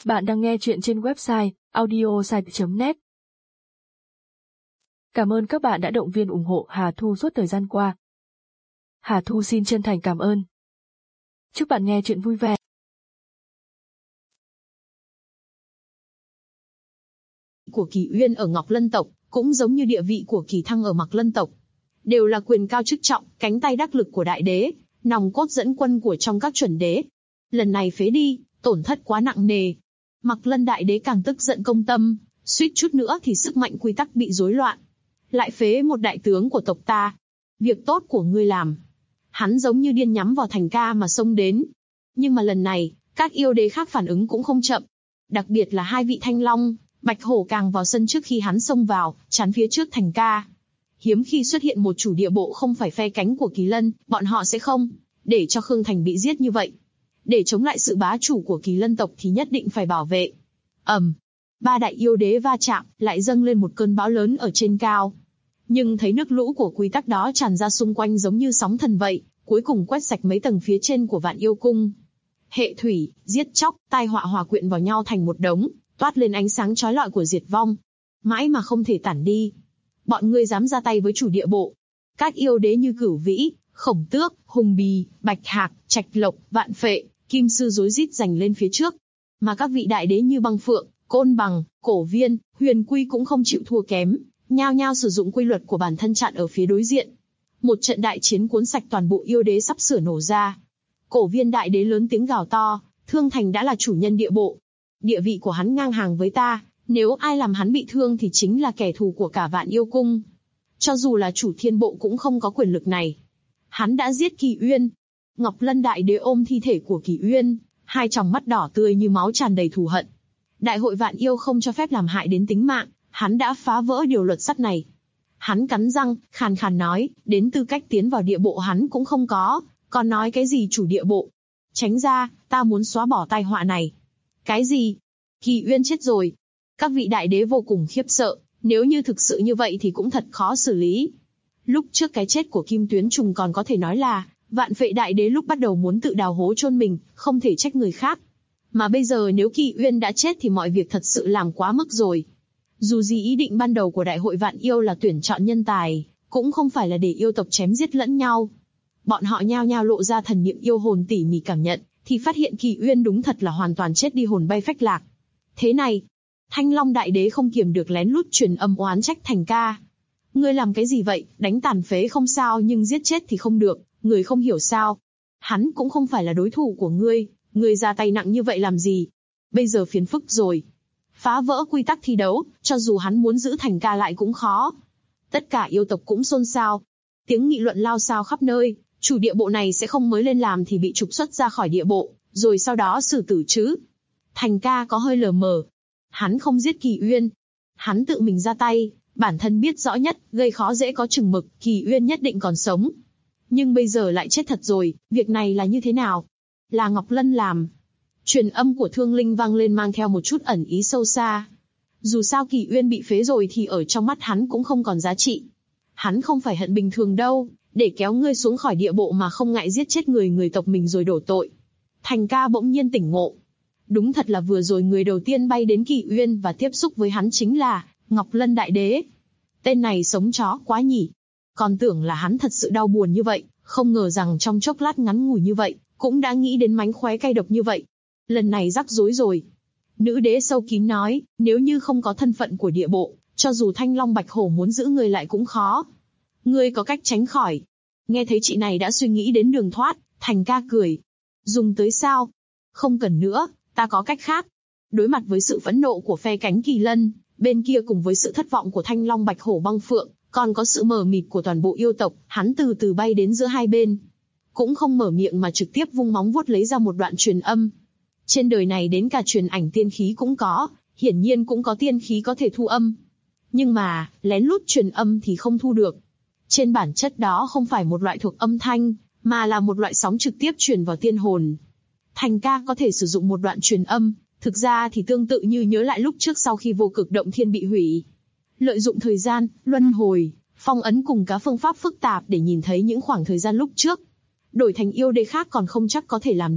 Bạn đang nghe chuyện trên website audiosite.net. Cảm ơn các bạn đã động viên ủng hộ Hà Thu suốt thời gian qua. Hà Thu xin chân thành cảm ơn. Chúc bạn nghe chuyện vui vẻ. Của Kỳ Uyên ở Ngọc Lân tộc, cũng giống như địa vị của Kỳ Thăng ở Mạc Lân tộc. Đều là quyền cao chức trọng, cánh tay đắc lực của đại đế, nòng cốt dẫn quân của trong các chuẩn đế. Lần này phế đi, tổn thất quá nặng nề. Mạc Lân đại đế càng tức giận công tâm, suýt chút nữa thì sức mạnh quy tắc bị rối loạn. Lại phế một đại tướng của tộc ta. Việc tốt của ngươi làm. Hắn giống như điên nhắm vào Thành Ca mà xông đến. Nhưng mà lần này, các yêu đế khác phản ứng cũng không chậm. Đặc biệt là hai vị Thanh Long, Bạch Hổ càng vào sân trước khi hắn xông vào, chắn phía trước Thành Ca. Hiếm khi xuất hiện một chủ địa bộ không phải phe cánh của Kỳ Lân, bọn họ sẽ không để cho Khương Thành bị giết như vậy. Để chống lại sự bá chủ của Kỳ Lân tộc thì nhất định phải bảo vệ. Ba đại yêu đế va chạm, lại dâng lên một cơn bão lớn ở trên cao. Nhưng thấy nước lũ của quy tắc đó tràn ra xung quanh giống như sóng thần vậy, cuối cùng quét sạch mấy tầng phía trên của Vạn Yêu Cung. Hệ thủy, giết chóc, tai họa hòa quyện vào nhau thành một đống, toát lên ánh sáng chói lọi của diệt vong. Mãi mà không thể tản đi. Bọn ngươi dám ra tay với chủ địa bộ. Các yêu đế như Cửu Vĩ, Khổng Tước, Hùng Bì, Bạch Hạc, Trạch Lộc, Vạn Phệ, Kim Sư rối rít giành lên phía trước. Mà các vị đại đế như Băng Phượng, Côn Bằng, Cổ Viên, Huyền Quy cũng không chịu thua kém, nhao nhao sử dụng quy luật của bản thân chặn ở phía đối diện. Một trận đại chiến cuốn sạch toàn bộ yêu đế sắp sửa nổ ra. Cổ Viên đại đế lớn tiếng gào to, Thương Thành đã là chủ nhân địa bộ. Địa vị của hắn ngang hàng với ta, nếu ai làm hắn bị thương thì chính là kẻ thù của cả Vạn Yêu Cung. Cho dù là chủ thiên bộ cũng không có quyền lực này. Hắn đã giết Kỳ Uyên. Ngọc Lân đại đế ôm thi thể của Kỳ Uyên, hai tròng mắt đỏ tươi như máu tràn đầy thù hận. Đại hội Vạn Yêu không cho phép làm hại đến tính mạng, hắn đã phá vỡ điều luật sắt này. Hắn cắn răng, khàn khàn nói, đến tư cách tiến vào địa bộ hắn cũng không có, còn nói cái gì chủ địa bộ. Tránh ra, ta muốn xóa bỏ tai họa này. Cái gì? Kỳ Uyên chết rồi. Các vị đại đế vô cùng khiếp sợ, nếu như thực sự như vậy thì cũng thật khó xử lý. Lúc trước cái chết của Kim Tuyến Trùng còn có thể nói là, Vạn Phệ đại đế lúc bắt đầu muốn tự đào hố chôn mình, không thể trách người khác. Mà bây giờ nếu Kỳ Uyên đã chết thì mọi việc thật sự làm quá mức rồi. Dù gì ý định ban đầu của Đại hội Vạn Yêu là tuyển chọn nhân tài, cũng không phải là để yêu tộc chém giết lẫn nhau. Bọn họ nhao nhao lộ ra thần niệm yêu hồn tỉ mỉ cảm nhận, thì phát hiện Kỳ Uyên đúng thật là hoàn toàn chết đi hồn bay phách lạc. Thế này, Thanh Long đại đế không kiềm được lén lút truyền âm oán trách Thành Ca. Ngươi làm cái gì vậy, đánh tàn phế không sao nhưng giết chết thì không được, người không hiểu sao. Hắn cũng không phải là đối thủ của ngươi ra tay nặng như vậy làm gì? Bây giờ phiền phức rồi. Phá vỡ quy tắc thi đấu, cho dù hắn muốn giữ Thành Ca lại cũng khó. Tất cả yêu tộc cũng xôn xao. Tiếng nghị luận lao xao khắp nơi, chủ địa bộ này sẽ không mới lên làm thì bị trục xuất ra khỏi địa bộ, rồi sau đó xử tử chứ. Thành Ca có hơi lờ mờ. Hắn không giết Kỳ Uyên. Hắn tự mình ra tay, bản thân biết rõ nhất, gây khó dễ có chừng mực, Kỳ Uyên nhất định còn sống. Nhưng bây giờ lại chết thật rồi, việc này là như thế nào? Là Ngọc Lân làm. Truyền âm của Thương Linh vang lên mang theo một chút ẩn ý sâu xa. Dù sao Kỳ Uyên bị phế rồi thì ở trong mắt hắn cũng không còn giá trị. Hắn không phải hận bình thường đâu, để kéo ngươi xuống khỏi địa bộ mà không ngại giết chết người tộc mình rồi đổ tội. Thành Ca bỗng nhiên tỉnh ngộ. Đúng thật là vừa rồi người đầu tiên bay đến Kỳ Uyên và tiếp xúc với hắn chính là Ngọc Lân đại đế. Tên này sống chó quá nhỉ. Còn tưởng là hắn thật sự đau buồn như vậy, không ngờ rằng trong chốc lát ngắn ngủi như vậy, cũng đã nghĩ đến mánh khóe cay độc như vậy. Lần này rắc rối rồi. Nữ đế sâu kín nói, nếu như không có thân phận của địa bộ, cho dù Thanh Long Bạch Hổ muốn giữ người lại cũng khó. Ngươi có cách tránh khỏi. Nghe thấy chị này đã suy nghĩ đến đường thoát, Thành Ca cười. Dùng tới sao? Không cần nữa, ta có cách khác. Đối mặt với sự phẫn nộ của phe cánh Kỳ Lân, bên kia cùng với sự thất vọng của Thanh Long Bạch Hổ Băng Phượng, còn có sự mờ mịt của toàn bộ yêu tộc, hắn từ từ bay đến giữa hai bên. Cũng không mở miệng mà trực tiếp vung móng vuốt lấy ra một đoạn truyền âm. Trên đời này đến cả truyền ảnh tiên khí cũng có, hiển nhiên cũng có tiên khí có thể thu âm. Nhưng mà, lén lút truyền âm thì không thu được. Trên bản chất đó không phải một loại thuộc âm thanh, mà là một loại sóng trực tiếp truyền vào tiên hồn. Thành Ca có thể sử dụng một đoạn truyền âm, thực ra thì tương tự như nhớ lại lúc trước sau khi vô cực động thiên bị hủy. Lợi dụng thời gian, luân hồi, phong ấn cùng các phương pháp phức tạp để nhìn thấy những khoảng thời gian lúc trước. Đổi thành yêu đế khác còn không chắc có thể làm được,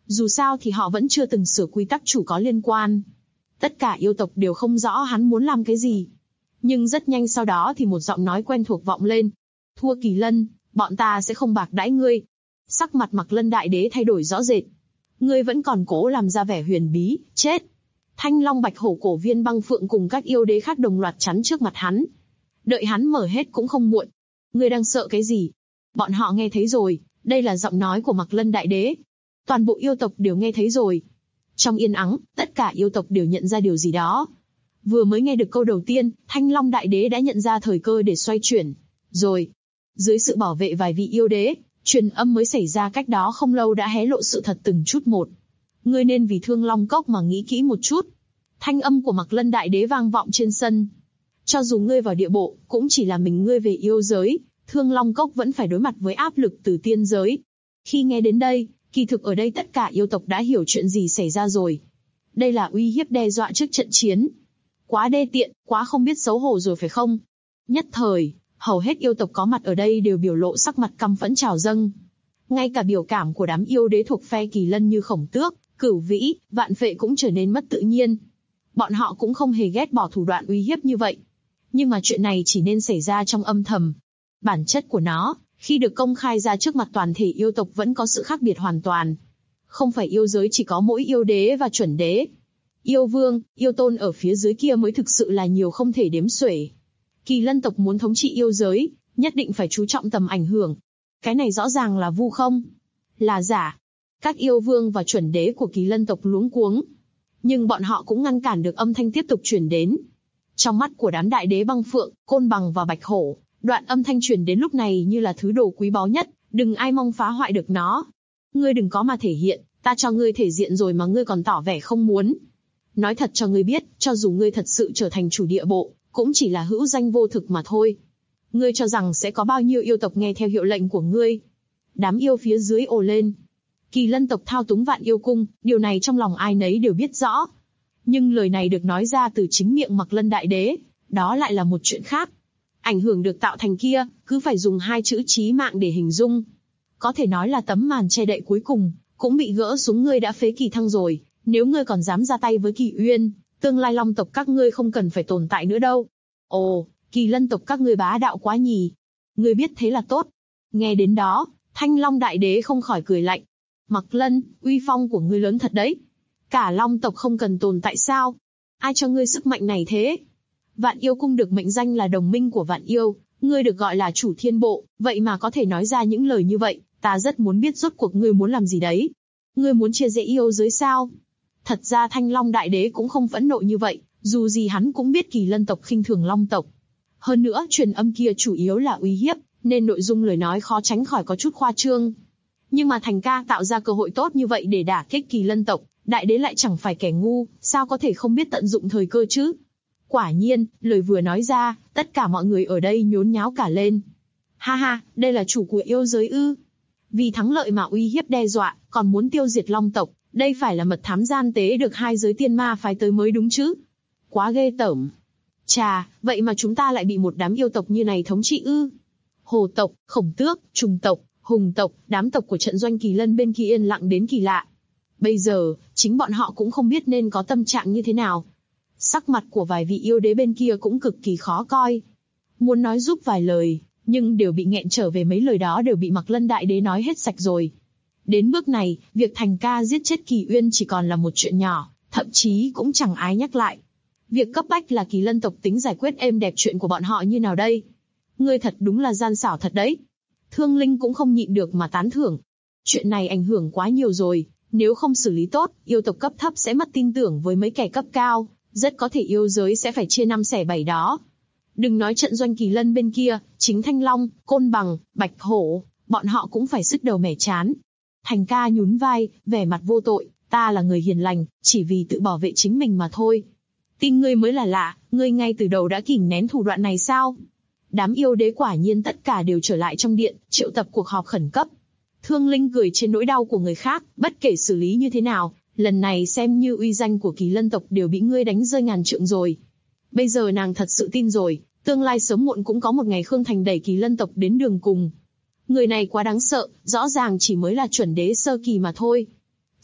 Dù sao thì họ vẫn chưa từng sửa quy tắc chủ có liên quan. Tất cả yêu tộc đều không rõ hắn muốn làm cái gì. Nhưng rất nhanh sau đó thì một giọng nói quen thuộc vọng lên. Thua Kỳ Lân, bọn ta sẽ không bạc đãi ngươi. Sắc mặt Mạc Lân Đại Đế thay đổi rõ rệt. Ngươi vẫn còn cố làm ra vẻ huyền bí, chết. Thanh Long Bạch Hổ Cổ Viên Băng Phượng cùng các yêu đế khác đồng loạt chắn trước mặt hắn. Đợi hắn mở hết cũng không muộn. Ngươi đang sợ cái gì? Bọn họ nghe thấy rồi, đây là giọng nói của Mạc Lân Đại Đế. Toàn bộ yêu tộc đều nghe thấy rồi. Trong yên ắng, tất cả yêu tộc đều nhận ra điều gì đó. Vừa mới nghe được câu đầu tiên, Thanh Long Đại Đế đã nhận ra thời cơ để xoay chuyển. Rồi, dưới sự bảo vệ vài vị yêu đế, truyền âm mới xảy ra cách đó không lâu đã hé lộ sự thật từng chút một. Ngươi nên vì Thương Long Cốc mà nghĩ kỹ một chút. Thanh âm của Mạc Lân Đại Đế vang vọng trên sân. Cho dù ngươi vào địa bộ, cũng chỉ là mình ngươi về yêu giới, Thương Long Cốc vẫn phải đối mặt với áp lực từ tiên giới. Khi nghe đến đây, kỳ thực ở đây tất cả yêu tộc đã hiểu chuyện gì xảy ra rồi. Đây là uy hiếp đe dọa trước trận chiến. Quá đê tiện, quá không biết xấu hổ rồi phải không? Nhất thời, hầu hết yêu tộc có mặt ở đây đều biểu lộ sắc mặt căm phẫn trào dâng. Ngay cả biểu cảm của đám yêu đế thuộc phe Kỳ Lân như Khổng Tước, Cửu Vĩ, Vạn Phệ cũng trở nên mất tự nhiên. Bọn họ cũng không hề ghét bỏ thủ đoạn uy hiếp như vậy. Nhưng mà chuyện này chỉ nên xảy ra trong âm thầm. Bản chất của nó, khi được công khai ra trước mặt toàn thể yêu tộc vẫn có sự khác biệt hoàn toàn. Không phải yêu giới chỉ có mỗi yêu đế và chuẩn đế. Yêu vương, yêu tôn ở phía dưới kia mới thực sự là nhiều không thể đếm xuể. Kỳ Lân tộc muốn thống trị yêu giới, nhất định phải chú trọng tầm ảnh hưởng. Cái này rõ ràng là vu không? Là giả. Các yêu vương và chuẩn đế của Kỳ Lân tộc luống cuống. Nhưng bọn họ cũng ngăn cản được âm thanh tiếp tục truyền đến. Trong mắt của đám đại đế Băng Phượng, Côn Bằng và Bạch Hổ, đoạn âm thanh truyền đến lúc này như là thứ đồ quý báu nhất, đừng ai mong phá hoại được nó. Ngươi đừng có mà thể hiện, ta cho ngươi thể diện rồi mà ngươi còn tỏ vẻ không muốn. Nói thật cho ngươi biết, cho dù ngươi thật sự trở thành chủ địa bộ, cũng chỉ là hữu danh vô thực mà thôi. Ngươi cho rằng sẽ có bao nhiêu yêu tộc nghe theo hiệu lệnh của ngươi? Đám yêu phía dưới ồ lên. Kỳ Lân tộc thao túng Vạn Yêu Cung, điều này trong lòng ai nấy đều biết rõ. Nhưng lời này được nói ra từ chính miệng Mạc Lân Đại Đế, đó lại là một chuyện khác. Ảnh hưởng được tạo thành kia, cứ phải dùng hai chữ chí mạng để hình dung. Có thể nói là tấm màn che đậy cuối cùng, cũng bị gỡ xuống. Ngươi đã phế Kỳ Thăng rồi, nếu ngươi còn dám ra tay với Kỳ Uyên, tương lai Long tộc các ngươi không cần phải tồn tại nữa đâu. Ồ, Kỳ Lân tộc các ngươi bá đạo quá nhỉ. Ngươi biết thế là tốt. Nghe đến đó, Thanh Long Đại Đế không khỏi cười lạnh. Mạc Lân, uy phong của ngươi lớn thật đấy. Cả Long tộc không cần tồn tại sao? Ai cho ngươi sức mạnh này thế? Vạn Yêu Cung được mệnh danh là đồng minh của Vạn Yêu, ngươi được gọi là chủ thiên bộ, vậy mà có thể nói ra những lời như vậy, ta rất muốn biết rốt cuộc ngươi muốn làm gì đấy. Ngươi muốn chia rẽ yêu giới sao? Thật ra Thanh Long Đại Đế cũng không phẫn nộ như vậy, dù gì hắn cũng biết Kỳ Lân tộc khinh thường Long tộc. Hơn nữa truyền âm kia chủ yếu là uy hiếp, nên nội dung lời nói khó tránh khỏi có chút khoa trương. Nhưng mà Thành ca tạo ra cơ hội tốt như vậy để đả kích Kỳ Lân tộc, Đại Đế lại chẳng phải kẻ ngu, sao có thể không biết tận dụng thời cơ chứ? Quả nhiên, lời vừa nói ra, tất cả mọi người ở đây nhốn nháo cả lên. Ha ha, đây là chủ của yêu giới ư? Vì thắng lợi mà uy hiếp đe dọa, còn muốn tiêu diệt Long tộc, đây phải là mật thám gian tế được hai giới tiên ma phái tới mới đúng chứ? Quá ghê tởm. Chà, vậy mà chúng ta lại bị một đám yêu tộc như này thống trị ư? Hồ tộc, Khổng Tước, Trùng tộc, Hùng tộc, đám tộc của trận doanh Kỳ Lân bên kia yên lặng đến kỳ lạ. Bây giờ, chính bọn họ cũng không biết nên có tâm trạng như thế nào. Sắc mặt của vài vị yêu đế bên kia cũng cực kỳ khó coi. Muốn nói giúp vài lời, nhưng đều bị nghẹn trở về, mấy lời đó đều bị Mạc Lân Đại Đế nói hết sạch rồi. Đến bước này, việc Thành ca giết chết Kỳ Uyên chỉ còn là một chuyện nhỏ, thậm chí cũng chẳng ai nhắc lại. Việc cấp bách là Kỳ Lân tộc tính giải quyết êm đẹp chuyện của bọn họ như nào đây? Ngươi thật đúng là gian xảo thật đấy. Thương Linh cũng không nhịn được mà tán thưởng. Chuyện này ảnh hưởng quá nhiều rồi, nếu không xử lý tốt, yêu tộc cấp thấp sẽ mất tin tưởng với mấy kẻ cấp cao, rất có thể yêu giới sẽ phải chia năm xẻ bảy đó. Đừng nói trận doanh Kỳ Lân bên kia, chính Thanh Long, Côn Bằng, Bạch Hổ, bọn họ cũng phải sứt đầu mẻ trán. Thành ca nhún vai, vẻ mặt vô tội, ta là người hiền lành, chỉ vì tự bảo vệ chính mình mà thôi. Tin ngươi mới là lạ, ngươi ngay từ đầu đã kìm nén thủ đoạn này sao? Đám yêu đế quả nhiên tất cả đều trở lại trong điện, triệu tập cuộc họp khẩn cấp. Thương Linh cười trên nỗi đau của người khác, bất kể xử lý như thế nào, lần này xem như uy danh của Kỳ Lân tộc đều bị ngươi đánh rơi ngàn trượng rồi. Bây giờ nàng thật sự tin rồi, tương lai sớm muộn cũng có một ngày Khương Thành đẩy Kỳ Lân tộc đến đường cùng. Người này quá đáng sợ, rõ ràng chỉ mới là chuẩn đế sơ kỳ mà thôi.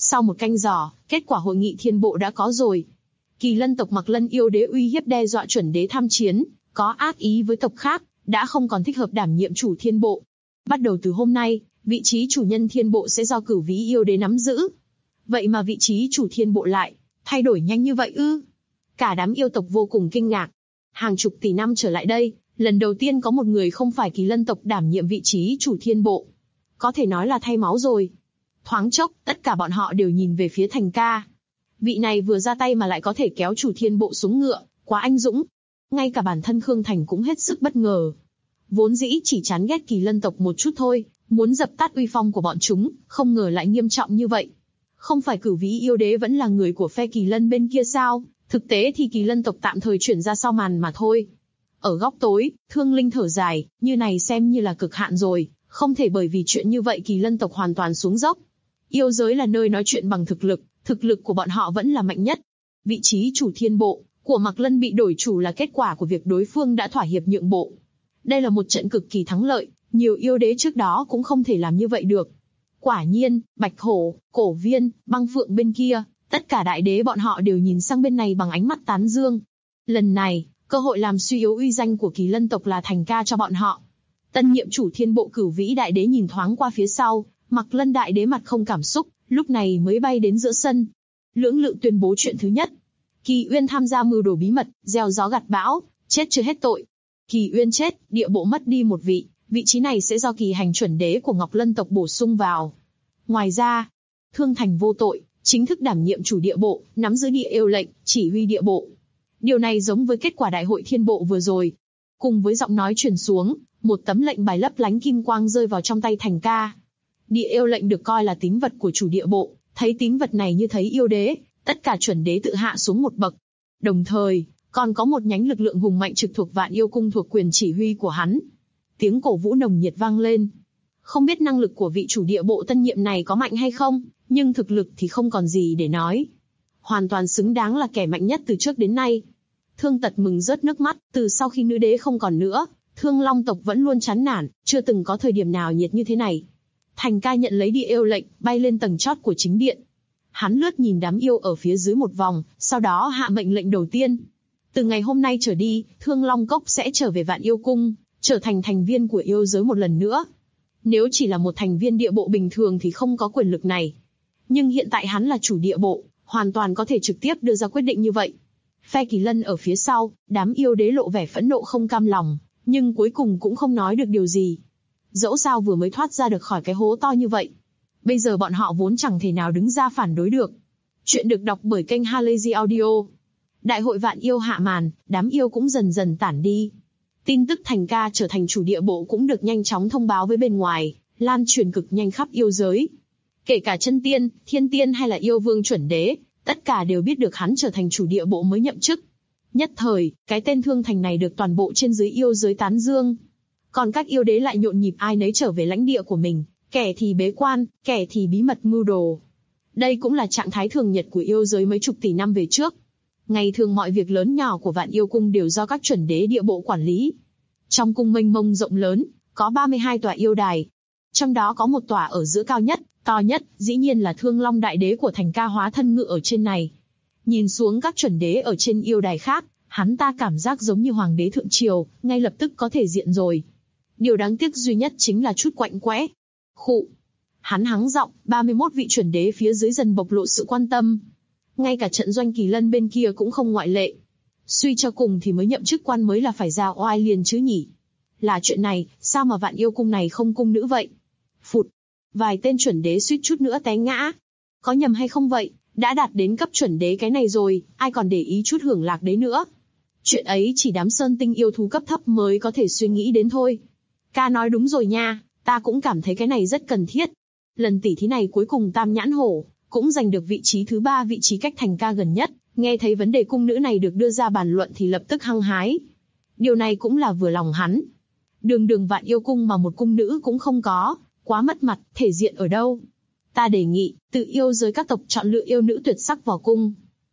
Sau 1 canh giờ, kết quả hội nghị thiên bộ đã có rồi. Kỳ Lân tộc Mạc Lân yêu đế uy hiếp đe dọa chuẩn đế tham chiến, có ác ý với tộc khác, đã không còn thích hợp đảm nhiệm chủ thiên bộ. Bắt đầu từ hôm nay, vị trí chủ nhân thiên bộ sẽ do Cửu Vĩ yêu đế nắm giữ. Vậy mà vị trí chủ thiên bộ lại thay đổi nhanh như vậy ư? Cả đám yêu tộc vô cùng kinh ngạc. Hàng chục tỷ năm trở lại đây, lần đầu tiên có một người không phải Kỳ Lân tộc đảm nhiệm vị trí chủ thiên bộ. Có thể nói là thay máu rồi. Thoáng chốc, tất cả bọn họ đều nhìn về phía Thành Ca. Vị này vừa ra tay mà lại có thể kéo chủ thiên bộ xuống ngựa, quá anh dũng. Ngay cả bản thân Khương Thành cũng hết sức bất ngờ. Vốn dĩ chỉ chán ghét Kỳ Lân tộc một chút thôi, muốn dập tắt uy phong của bọn chúng, không ngờ lại nghiêm trọng như vậy. Không phải Cửu Vĩ yêu đế vẫn là người của phe Kỳ Lân bên kia sao? Thực tế thì Kỳ Lân tộc tạm thời chuyển ra sau màn mà thôi. Ở góc tối, Thương Linh thở dài, như này xem như là cực hạn rồi, không thể bởi vì chuyện như vậy Kỳ Lân tộc hoàn toàn xuống dốc. Yêu giới là nơi nói chuyện bằng thực lực của bọn họ vẫn là mạnh nhất. Vị trí chủ thiên bộ của Mạc Lân bị đổi chủ là kết quả của việc đối phương đã thỏa hiệp nhượng bộ. Đây là một trận cực kỳ thắng lợi, nhiều yêu đế trước đó cũng không thể làm như vậy được. Quả nhiên, Bạch Hổ, Cổ Viên, Băng Phượng bên kia, tất cả đại đế bọn họ đều nhìn sang bên này bằng ánh mắt tán dương. Lần này, cơ hội làm suy yếu uy danh của Kỳ Lân tộc là Thành Ca cho bọn họ. Tân nhiệm chủ thiên bộ Cửu Vĩ đại đế nhìn thoáng qua phía sau, Mạc Lân đại đế mặt không cảm xúc, lúc này mới bay đến giữa sân. Lưỡng lự tuyên bố chuyện thứ nhất. Kỳ Uyên tham gia mưu đồ bí mật, gieo gió gặt bão, chết chưa hết tội. Kỳ Uyên chết, địa bộ mất đi một vị, vị trí này sẽ do Kỳ Hành chuẩn đế của Ngọc Lân tộc bổ sung vào. Ngoài ra, Thương Thành vô tội, chính thức đảm nhiệm chủ địa bộ, nắm giữ địa yêu lệnh, chỉ huy địa bộ. Điều này giống với kết quả đại hội thiên bộ vừa rồi. Cùng với giọng nói truyền xuống, một tấm lệnh bài lấp lánh kim quang rơi vào trong tay Thành Ca. Địa yêu lệnh được coi là tín vật của chủ địa bộ, thấy tín vật này như thấy yêu đế, tất cả chuẩn đế tự hạ xuống một bậc. Đồng thời, còn có một nhánh lực lượng hùng mạnh trực thuộc Vạn Yêu Cung thuộc quyền chỉ huy của hắn. Tiếng cổ vũ nồng nhiệt vang lên. Không biết năng lực của vị chủ địa bộ tân nhiệm này có mạnh hay không, nhưng thực lực thì không còn gì để nói. Hoàn toàn xứng đáng là kẻ mạnh nhất từ trước đến nay. Thương Tật mừng rớt nước mắt, từ sau khi nữ đế không còn nữa, Thương Long tộc vẫn luôn chán nản, chưa từng có thời điểm nào nhiệt như thế này. Thành Ca nhận lấy địa yêu lệnh, bay lên tầng chót của chính điện. Hắn lướt nhìn đám yêu ở phía dưới một vòng, sau đó hạ mệnh lệnh đầu tiên. Từ ngày hôm nay trở đi, Thương Long Cốc sẽ trở về Vạn Yêu Cung, trở thành thành viên của yêu giới một lần nữa. Nếu chỉ là một thành viên địa bộ bình thường thì không có quyền lực này. Nhưng hiện tại hắn là chủ địa bộ, hoàn toàn có thể trực tiếp đưa ra quyết định như vậy. Phe Kỳ Lân ở phía sau, đám yêu đế lộ vẻ phẫn nộ không cam lòng, nhưng cuối cùng cũng không nói được điều gì. Dẫu sao vừa mới thoát ra được khỏi cái hố to như vậy. Bây giờ bọn họ vốn chẳng thể nào đứng ra phản đối được. Chuyện được đọc bởi kênh Halazy Audio. Đại hội Vạn Yêu hạ màn, đám yêu cũng dần dần tản đi. Tin tức Thành Ca trở thành chủ địa bộ cũng được nhanh chóng thông báo với bên ngoài, lan truyền cực nhanh khắp yêu giới. Kể cả chân tiên, thiên tiên hay là yêu vương chuẩn đế, tất cả đều biết được hắn trở thành chủ địa bộ mới nhậm chức. Nhất thời, cái tên Thương Thành này được toàn bộ trên dưới yêu giới tán dương. Còn các yêu đế lại nhộn nhịp ai nấy trở về lãnh địa của mình, kẻ thì bế quan, kẻ thì bí mật mưu đồ. Đây cũng là trạng thái thường nhật của yêu giới mấy chục tỷ năm về trước. Ngày thường mọi việc lớn nhỏ của Vạn Yêu Cung đều do các chuẩn đế địa bộ quản lý. Trong cung mênh mông rộng lớn, có 32 tòa yêu đài. Trong đó có một tòa ở giữa cao nhất, to nhất, dĩ nhiên là Thương Long đại đế của Thành Ca hóa thân ngự ở trên này. Nhìn xuống các chuẩn đế ở trên yêu đài khác, hắn ta cảm giác giống như hoàng đế thượng triều, ngay lập tức có thể diện rồi. Điều đáng tiếc duy nhất chính là chút quạnh quẽ. Khụ. Hắn hắng giọng, 31 vị chuẩn đế phía dưới dần bộc lộ sự quan tâm. Ngay cả trận doanh Kỳ Lân bên kia cũng không ngoại lệ. Suy cho cùng thì mới nhậm chức quan mới là phải ra oai liền chứ nhỉ. Là chuyện này, sao mà Vạn Yêu Cung này không cung nữ vậy? Phụt. Vài tên chuẩn đế suýt chút nữa té ngã. Có nhầm hay không vậy? Đã đạt đến cấp chuẩn đế cái này rồi, ai còn để ý chút hưởng lạc đấy nữa. Chuyện ấy chỉ đám sơn tinh yêu thú cấp thấp mới có thể suy nghĩ đến thôi. Ca nói đúng rồi nha, ta cũng cảm thấy cái này rất cần thiết. Lần tỉ thí này cuối cùng Tam Nhãn Hổ cũng giành được vị trí thứ 3, vị trí cách Thành Ca gần nhất, nghe thấy vấn đề cung nữ này được đưa ra bàn luận thì lập tức hăng hái. Điều này cũng là vừa lòng hắn. Đường Vạn Yêu Cung mà một cung nữ cũng không có, quá mất mặt, thể diện ở đâu. Ta đề nghị, tự yêu giới các tộc chọn lựa yêu nữ tuyệt sắc vào cung.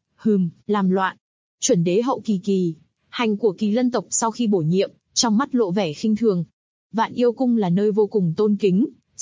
Làm loạn. Chuẩn đế hậu Kỳ Hành của Kỳ Lân tộc sau khi bổ nhiệm, trong mắt lộ vẻ khinh thường. Vạn Yêu Cung là nơi vô cùng tôn kính,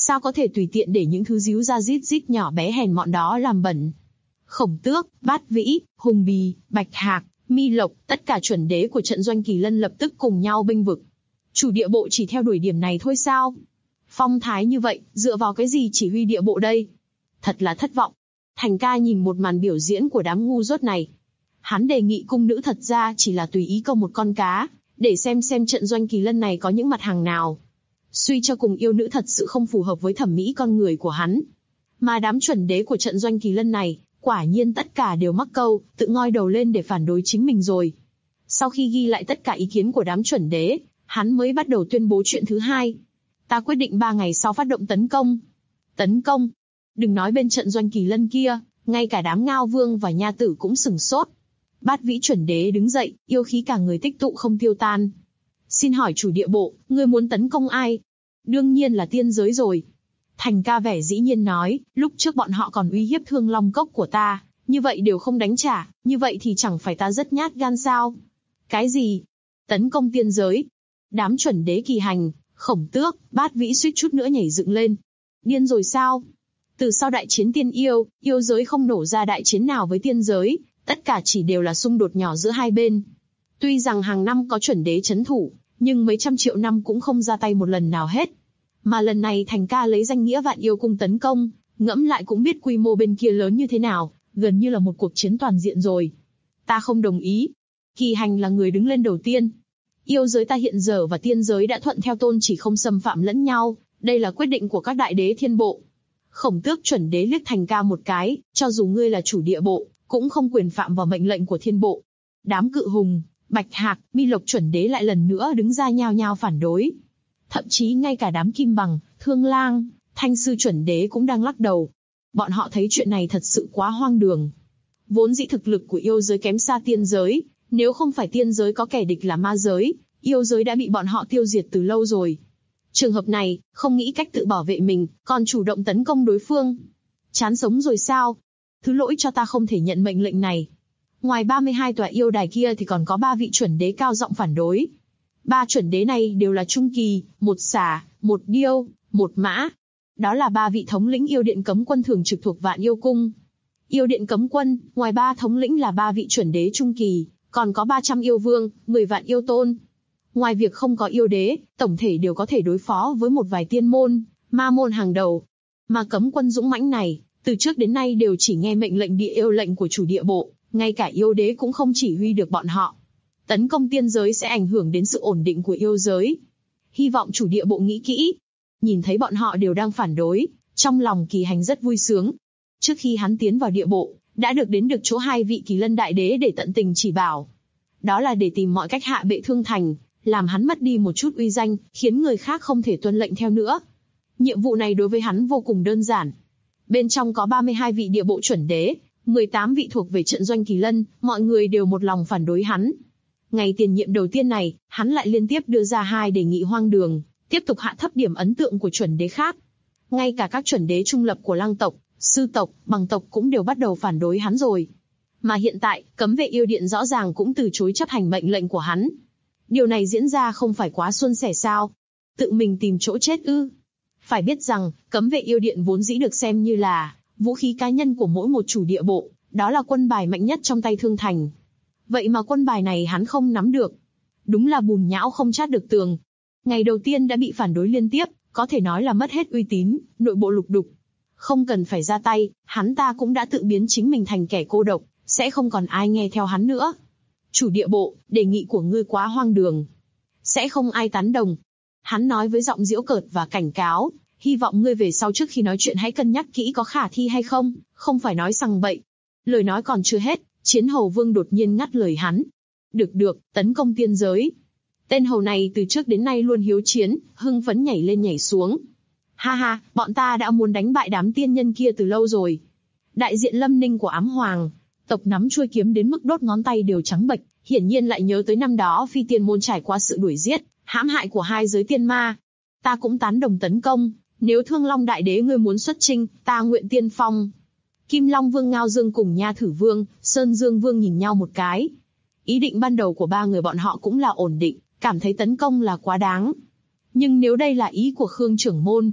sao có thể tùy tiện để những thứ díu ra rít rít nhỏ bé hèn mọn đó làm bẩn. Khổng Tước, Bát Vĩ, Hùng Bì, Bạch Hạc, Mi Lộc, tất cả chuẩn đế của trận doanh Kỳ Lân lập tức cùng nhau bênh vực. Chủ địa bộ chỉ theo đuổi điểm này thôi sao? Phong thái như vậy, dựa vào cái gì chỉ huy địa bộ đây? Thật là thất vọng. Thành Ca nhìn một màn biểu diễn của đám ngu dốt này. Hắn đề nghị cung nữ thật ra chỉ là tùy ý câu một con cá, để xem trận doanh Kỳ Lân này có những mặt hàng nào. Suy cho cùng yêu nữ thật sự không phù hợp với thẩm mỹ con người của hắn. Mà đám chuẩn đế của trận doanh Kỳ Lân này, quả nhiên tất cả đều mắc câu, tự ngoi đầu lên để phản đối chính mình rồi. Sau khi ghi lại tất cả ý kiến của đám chuẩn đế, hắn mới bắt đầu tuyên bố chuyện thứ hai. Ta quyết định 3 ngày sau phát động tấn công. Tấn công? Đừng nói bên trận doanh Kỳ Lân kia, ngay cả đám Ngao Vương và Nha Tử cũng sửng sốt. Bát Vĩ chuẩn đế đứng dậy, yêu khí cả người tích tụ không tiêu tan. Xin hỏi chủ địa bộ, ngươi muốn tấn công ai? Đương nhiên là tiên giới rồi. Thành Ca vẻ dĩ nhiên nói, lúc trước bọn họ còn uy hiếp Thương Long Cốc của ta, như vậy đều không đánh trả, như vậy thì chẳng phải ta rất nhát gan sao? Cái gì? Tấn công tiên giới? Đám chuẩn đế Kỳ Hành, Khổng Tước, Bát Vĩ suýt chút nữa nhảy dựng lên. Điên rồi sao? Từ sau đại chiến tiên yêu, yêu giới không nổ ra đại chiến nào với tiên giới, tất cả chỉ đều là xung đột nhỏ giữa hai bên. Tuy rằng hàng năm có chuẩn đế trấn thủ, nhưng mấy trăm triệu năm cũng không ra tay một lần nào hết. Mà lần này Thành Ca lấy danh nghĩa Vạn Yêu Cung tấn công, ngẫm lại cũng biết quy mô bên kia lớn như thế nào, gần như là một cuộc chiến toàn diện rồi. Ta không đồng ý. Kỳ Hành là người đứng lên đầu tiên. Yêu giới ta hiện giờ và tiên giới đã thuận theo tôn chỉ không xâm phạm lẫn nhau, đây là quyết định của các đại đế thiên bộ. Khổng Tước chuẩn đế liếc Thành Ca một cái, cho dù ngươi là chủ địa bộ, cũng không quyền phạm vào mệnh lệnh của thiên bộ. Đám Cự Hùng, Bạch Hạc, Mi Lộc chuẩn đế lại lần nữa đứng ra nhao nhao phản đối. Thậm chí ngay cả đám Kim Bằng, Thương Lang, Thanh Sư chuẩn đế cũng đang lắc đầu. Bọn họ thấy chuyện này thật sự quá hoang đường. Vốn dĩ thực lực của yêu giới kém xa tiên giới, nếu không phải tiên giới có kẻ địch là ma giới, yêu giới đã bị bọn họ tiêu diệt từ lâu rồi. Trường hợp này, không nghĩ cách tự bảo vệ mình, còn chủ động tấn công đối phương. Chán sống rồi sao? Thứ lỗi cho ta không thể nhận mệnh lệnh này. Ngoài 32 tòa yêu đài kia thì còn có 3 vị chuẩn đế cao giọng phản đối. 3 chuẩn đế này đều là trung kỳ, một xà, một điêu, một mã. Đó là 3 vị thống lĩnh yêu điện cấm quân thường trực thuộc Vạn Yêu Cung. Yêu điện cấm quân, ngoài 3 thống lĩnh là 3 vị chuẩn đế trung kỳ, còn có 300 yêu vương, 10 vạn yêu tôn. Ngoài việc không có yêu đế, tổng thể đều có thể đối phó với một vài tiên môn, ma môn hàng đầu. Mà cấm quân dũng mãnh này, từ trước đến nay đều chỉ nghe mệnh lệnh địa yêu lệnh của chủ địa bộ, ngay cả yêu đế cũng không chỉ huy được bọn họ. Tấn công tiên giới sẽ ảnh hưởng đến sự ổn định của yêu giới. Hy vọng chủ địa bộ nghĩ kỹ. Nhìn thấy bọn họ đều đang phản đối, trong lòng Kỳ Hành rất vui sướng. Trước khi hắn tiến vào địa bộ, đã được chỗ 2 vị Kỳ Lân đại đế để tận tình chỉ bảo. Đó là để tìm mọi cách hạ bệ Thương Thành, làm hắn mất đi một chút uy danh, khiến người khác không thể tuân lệnh theo nữa. Nhiệm vụ này đối với hắn vô cùng đơn giản. Bên trong có 32 vị địa bộ chuẩn đế, 18 vị thuộc về trận doanh Kỳ Lân, mọi người đều một lòng phản đối hắn. Ngày tiền nhiệm đầu tiên này, hắn lại liên tiếp đưa ra 2 đề nghị hoang đường, tiếp tục hạ thấp điểm ấn tượng của chuẩn đế khác. Ngay cả các chuẩn đế trung lập của Lăng tộc, Sư tộc, Bằng tộc cũng đều bắt đầu phản đối hắn rồi. Mà hiện tại, cấm vệ yêu điện rõ ràng cũng từ chối chấp hành mệnh lệnh của hắn. Điều này diễn ra không phải quá suôn sẻ sao? Tự mình tìm chỗ chết ư? Phải biết rằng, cấm vệ yêu điện vốn dĩ được xem như là vũ khí cá nhân của mỗi một chủ địa bộ, đó là quân bài mạnh nhất trong tay Thương Thành. Vậy mà quân bài này hắn không nắm được. Đúng là bùn nhão không chát được tường. Ngày đầu tiên đã bị phản đối liên tiếp, có thể nói là mất hết uy tín, nội bộ lục đục. Không cần phải ra tay, hắn ta cũng đã tự biến chính mình thành kẻ cô độc, sẽ không còn ai nghe theo hắn nữa. Chủ địa bộ, đề nghị của ngươi quá hoang đường. Sẽ không ai tán đồng. Hắn nói với giọng giễu cợt và cảnh cáo, hy vọng ngươi về sau trước khi nói chuyện hãy cân nhắc kỹ có khả thi hay không, không phải nói sằng bậy. Lời nói còn chưa hết, Chiến Hầu Vương đột nhiên ngắt lời hắn. Được, tấn công tiên giới. Tên hầu này từ trước đến nay luôn hiếu chiến, hưng phấn nhảy lên nhảy xuống. Ha ha, bọn ta đã muốn đánh bại đám tiên nhân kia từ lâu rồi. Đại diện Lâm Ninh của Ám Hoàng tộc nắm chuôi kiếm đến mức đốt ngón tay đều trắng bệch, hiển nhiên lại nhớ tới năm đó Phi Tiên môn trải qua sự đuổi giết, hãm hại của 2 giới tiên ma. Ta cũng tán đồng tấn công, nếu Thương Long đại đế ngươi muốn xuất chinh, ta nguyện tiên phong. Kim Long Vương Ngao Dương cùng Nha Thử Vương, Sơn Dương Vương nhìn nhau một cái. Ý định ban đầu của 3 người bọn họ cũng là ổn định, cảm thấy tấn công là quá đáng. Nhưng nếu đây là ý của Khương trưởng môn,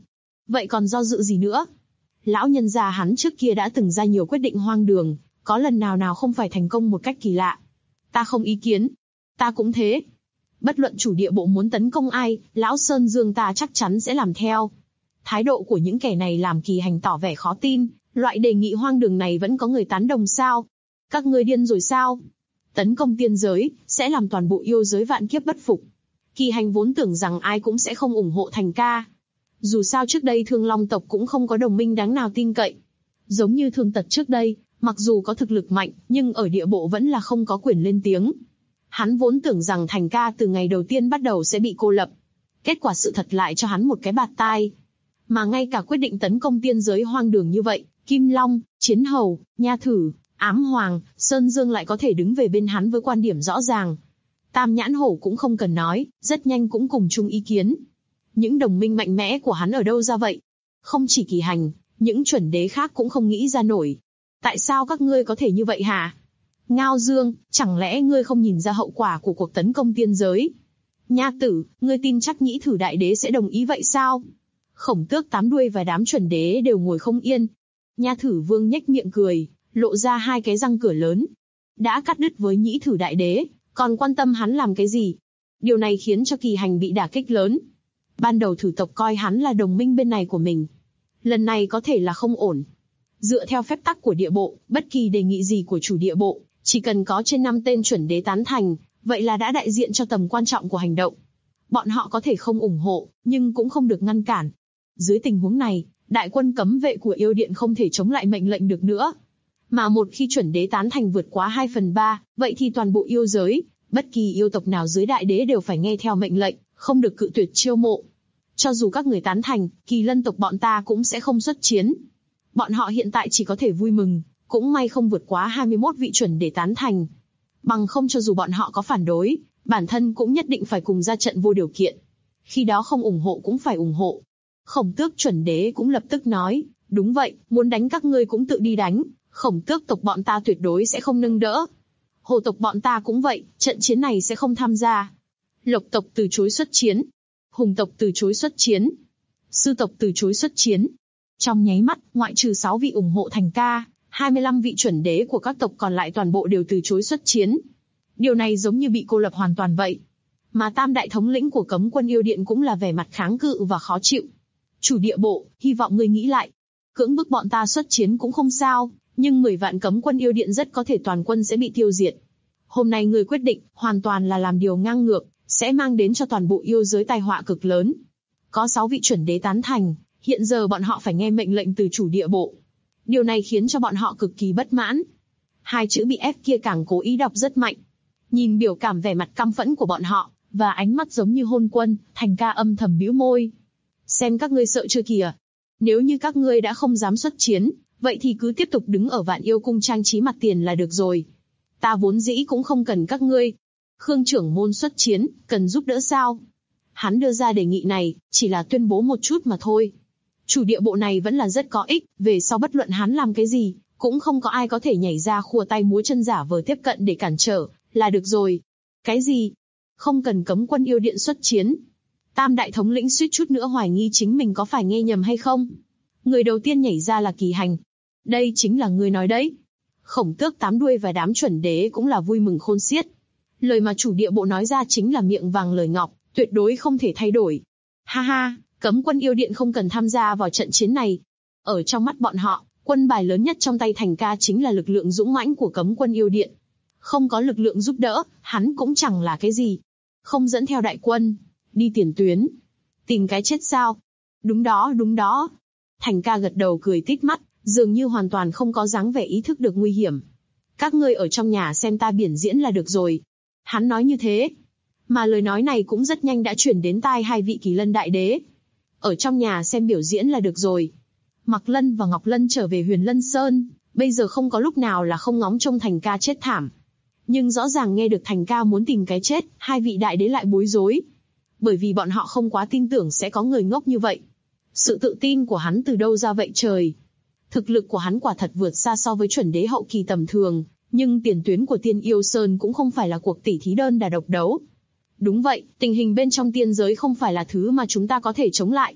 Vậy còn do dự gì nữa? Lão nhân già hắn trước kia đã từng ra nhiều quyết định hoang đường, có lần nào không phải thành công một cách kỳ lạ. Ta không ý kiến. Ta cũng thế. Bất luận chủ địa bộ muốn tấn công ai, lão Sơn Dương ta chắc chắn sẽ làm theo. Thái độ của những kẻ này làm Kỳ Hành tỏ vẻ khó tin, loại đề nghị hoang đường này vẫn có người tán đồng sao? Các ngươi điên rồi sao? Tấn công tiên giới, sẽ làm toàn bộ yêu giới vạn kiếp bất phục. Kỳ Hành vốn tưởng rằng ai cũng sẽ không ủng hộ Thành ca. Dù sao trước đây Thương Long tộc cũng không có đồng minh đáng nào tin cậy. Giống như Thương Tật trước đây, mặc dù có thực lực mạnh, nhưng ở địa bộ vẫn là không có quyền lên tiếng. Hắn vốn tưởng rằng Thành ca từ ngày đầu tiên bắt đầu sẽ bị cô lập. Kết quả sự thật lại cho hắn một cái bạt tai. Mà ngay cả quyết định tấn công tiên giới hoang đường như vậy, Kim Long, Chiến Hầu, Nha Thử, Ám Hoàng, Sơn Dương lại có thể đứng về bên hắn với quan điểm rõ ràng. Tam Nhãn Hổ cũng không cần nói, rất nhanh cũng cùng chung ý kiến. Những đồng minh mạnh mẽ của hắn ở đâu ra vậy? Không chỉ Kỳ Hành, những chuẩn đế khác cũng không nghĩ ra nổi. Tại sao các ngươi có thể như vậy hả? Ngao Dương, chẳng lẽ ngươi không nhìn ra hậu quả của cuộc tấn công tiên giới? Nha Tử, ngươi tin chắc Nhĩ Thử Đại Đế sẽ đồng ý vậy sao? Khổng Tước Tám Đuôi và đám chuẩn đế đều ngồi không yên. Nha Thử Vương nhếch miệng cười, lộ ra hai cái răng cửa lớn. Đã cắt đứt với Nhĩ Thử Đại Đế, còn quan tâm hắn làm cái gì? Điều này khiến cho Kỳ Hành bị đả kích lớn. Ban đầu thử tộc coi hắn là đồng minh bên này của mình. Lần này có thể là không ổn. Dựa theo phép tắc của địa bộ, bất kỳ đề nghị gì của chủ địa bộ, chỉ cần có trên 5 tên chuẩn đế tán thành, vậy là đã đại diện cho tầm quan trọng của hành động. Bọn họ có thể không ủng hộ, nhưng cũng không được ngăn cản. Dưới tình huống này, đại quân cấm vệ của yêu điện không thể chống lại mệnh lệnh được nữa. Mà một khi chuẩn đế tán thành vượt quá 2/3, vậy thì toàn bộ yêu giới, bất kỳ yêu tộc nào dưới đại đế đều phải nghe theo mệnh lệnh, không được cự tuyệt chiêu mộ. Cho dù các người tán thành, Kỳ Lân tộc bọn ta cũng sẽ không xuất chiến. Bọn họ hiện tại chỉ có thể vui mừng, cũng may không vượt quá 21 vị chuẩn để tán thành. Bằng không cho dù bọn họ có phản đối, bản thân cũng nhất định phải cùng ra trận vô điều kiện. Khi đó không ủng hộ cũng phải ủng hộ. Khổng Tước chuẩn đế cũng lập tức nói, đúng vậy, muốn đánh các ngươi cũng tự đi đánh, Khổng Tước tộc bọn ta tuyệt đối sẽ không nâng đỡ. Hồ tộc bọn ta cũng vậy, trận chiến này sẽ không tham gia. Lộc tộc từ chối xuất chiến. Hùng tộc từ chối xuất chiến. Sư tộc từ chối xuất chiến. Trong nháy mắt, ngoại trừ 6 vị ủng hộ Thành ca, 25 vị chuẩn đế của các tộc còn lại toàn bộ đều từ chối xuất chiến. Điều này giống như bị cô lập hoàn toàn vậy. Mà tam đại thống lĩnh của cấm quân yêu điện cũng là vẻ mặt kháng cự và khó chịu. Chủ địa bộ, hy vọng ngươi nghĩ lại. Cưỡng bức bọn ta xuất chiến cũng không sao, nhưng 10 vạn cấm quân yêu điện rất có thể toàn quân sẽ bị tiêu diệt. Hôm nay ngươi quyết định, hoàn toàn là làm điều ngang ngược, sẽ mang đến cho toàn bộ yêu giới tai họa cực lớn. Có 6 vị chuẩn đế tán thành, hiện giờ bọn họ phải nghe mệnh lệnh từ chủ địa bộ. Điều này khiến cho bọn họ cực kỳ bất mãn. Hai chữ bị ép kia càng cố ý đọc rất mạnh. Nhìn biểu cảm vẻ mặt căm phẫn của bọn họ, và ánh mắt giống như hôn quân, Thành ca âm thầm bĩu môi. Xem các ngươi sợ chưa kìa. Nếu như các ngươi đã không dám xuất chiến, vậy thì cứ tiếp tục đứng ở Vạn Yêu Cung trang trí mặt tiền là được rồi. Ta vốn dĩ cũng không cần các ngươi. Khương trưởng môn xuất chiến, cần giúp đỡ sao? Hắn đưa ra đề nghị này, chỉ là tuyên bố một chút mà thôi. Chủ địa bộ này vẫn là rất có ích, về sau bất luận hắn làm cái gì, cũng không có ai có thể nhảy ra khua tay múa chân giả vờ tiếp cận để cản trở, là được rồi. Cái gì? Không cần cấm quân yêu điện xuất chiến. Tam đại thống lĩnh suýt chút nữa hoài nghi chính mình có phải nghe nhầm hay không. Người đầu tiên nhảy ra là Kỳ Hành. Đây chính là ngươi nói đấy. Khổng Tước Tám Đuôi và đám chuẩn đế cũng là vui mừng khôn xiết. Lời mà chủ địa bộ nói ra chính là miệng vàng lời ngọc, tuyệt đối không thể thay đổi. Ha ha, cấm quân yêu điện không cần tham gia vào trận chiến này. Ở trong mắt bọn họ, quân bài lớn nhất trong tay Thành ca chính là lực lượng dũng mãnh của cấm quân yêu điện. Không có lực lượng giúp đỡ, hắn cũng chẳng là cái gì. Không dẫn theo đại quân, đi tiền tuyến. Tìm cái chết sao? Đúng đó, đúng đó. Thành ca gật đầu cười tít mắt, dường như hoàn toàn không có dáng vẻ ý thức được nguy hiểm. Các ngươi ở trong nhà xem ta biểu diễn là được rồi. Hắn nói như thế. Mà lời nói này cũng rất nhanh đã chuyển đến tai hai vị Kỳ Lân đại đế. Ở trong nhà xem biểu diễn là được rồi. Mạc Lân và Ngọc Lân trở về Huyền Lân Sơn, bây giờ không có lúc nào là không ngóng trông Thành ca chết thảm. Nhưng rõ ràng nghe được Thành ca muốn tìm cái chết, hai vị đại đế lại bối rối. Bởi vì bọn họ không quá tin tưởng sẽ có người ngốc như vậy. Sự tự tin của hắn từ đâu ra vậy trời? Thực lực của hắn quả thật vượt xa so với chuẩn đế hậu kỳ tầm thường, nhưng tiền tuyến của Tiên Yêu Sơn cũng không phải là cuộc tỉ thí đơn đà độc đấu. Đúng vậy, tình hình bên trong tiên giới không phải là thứ mà chúng ta có thể chống lại.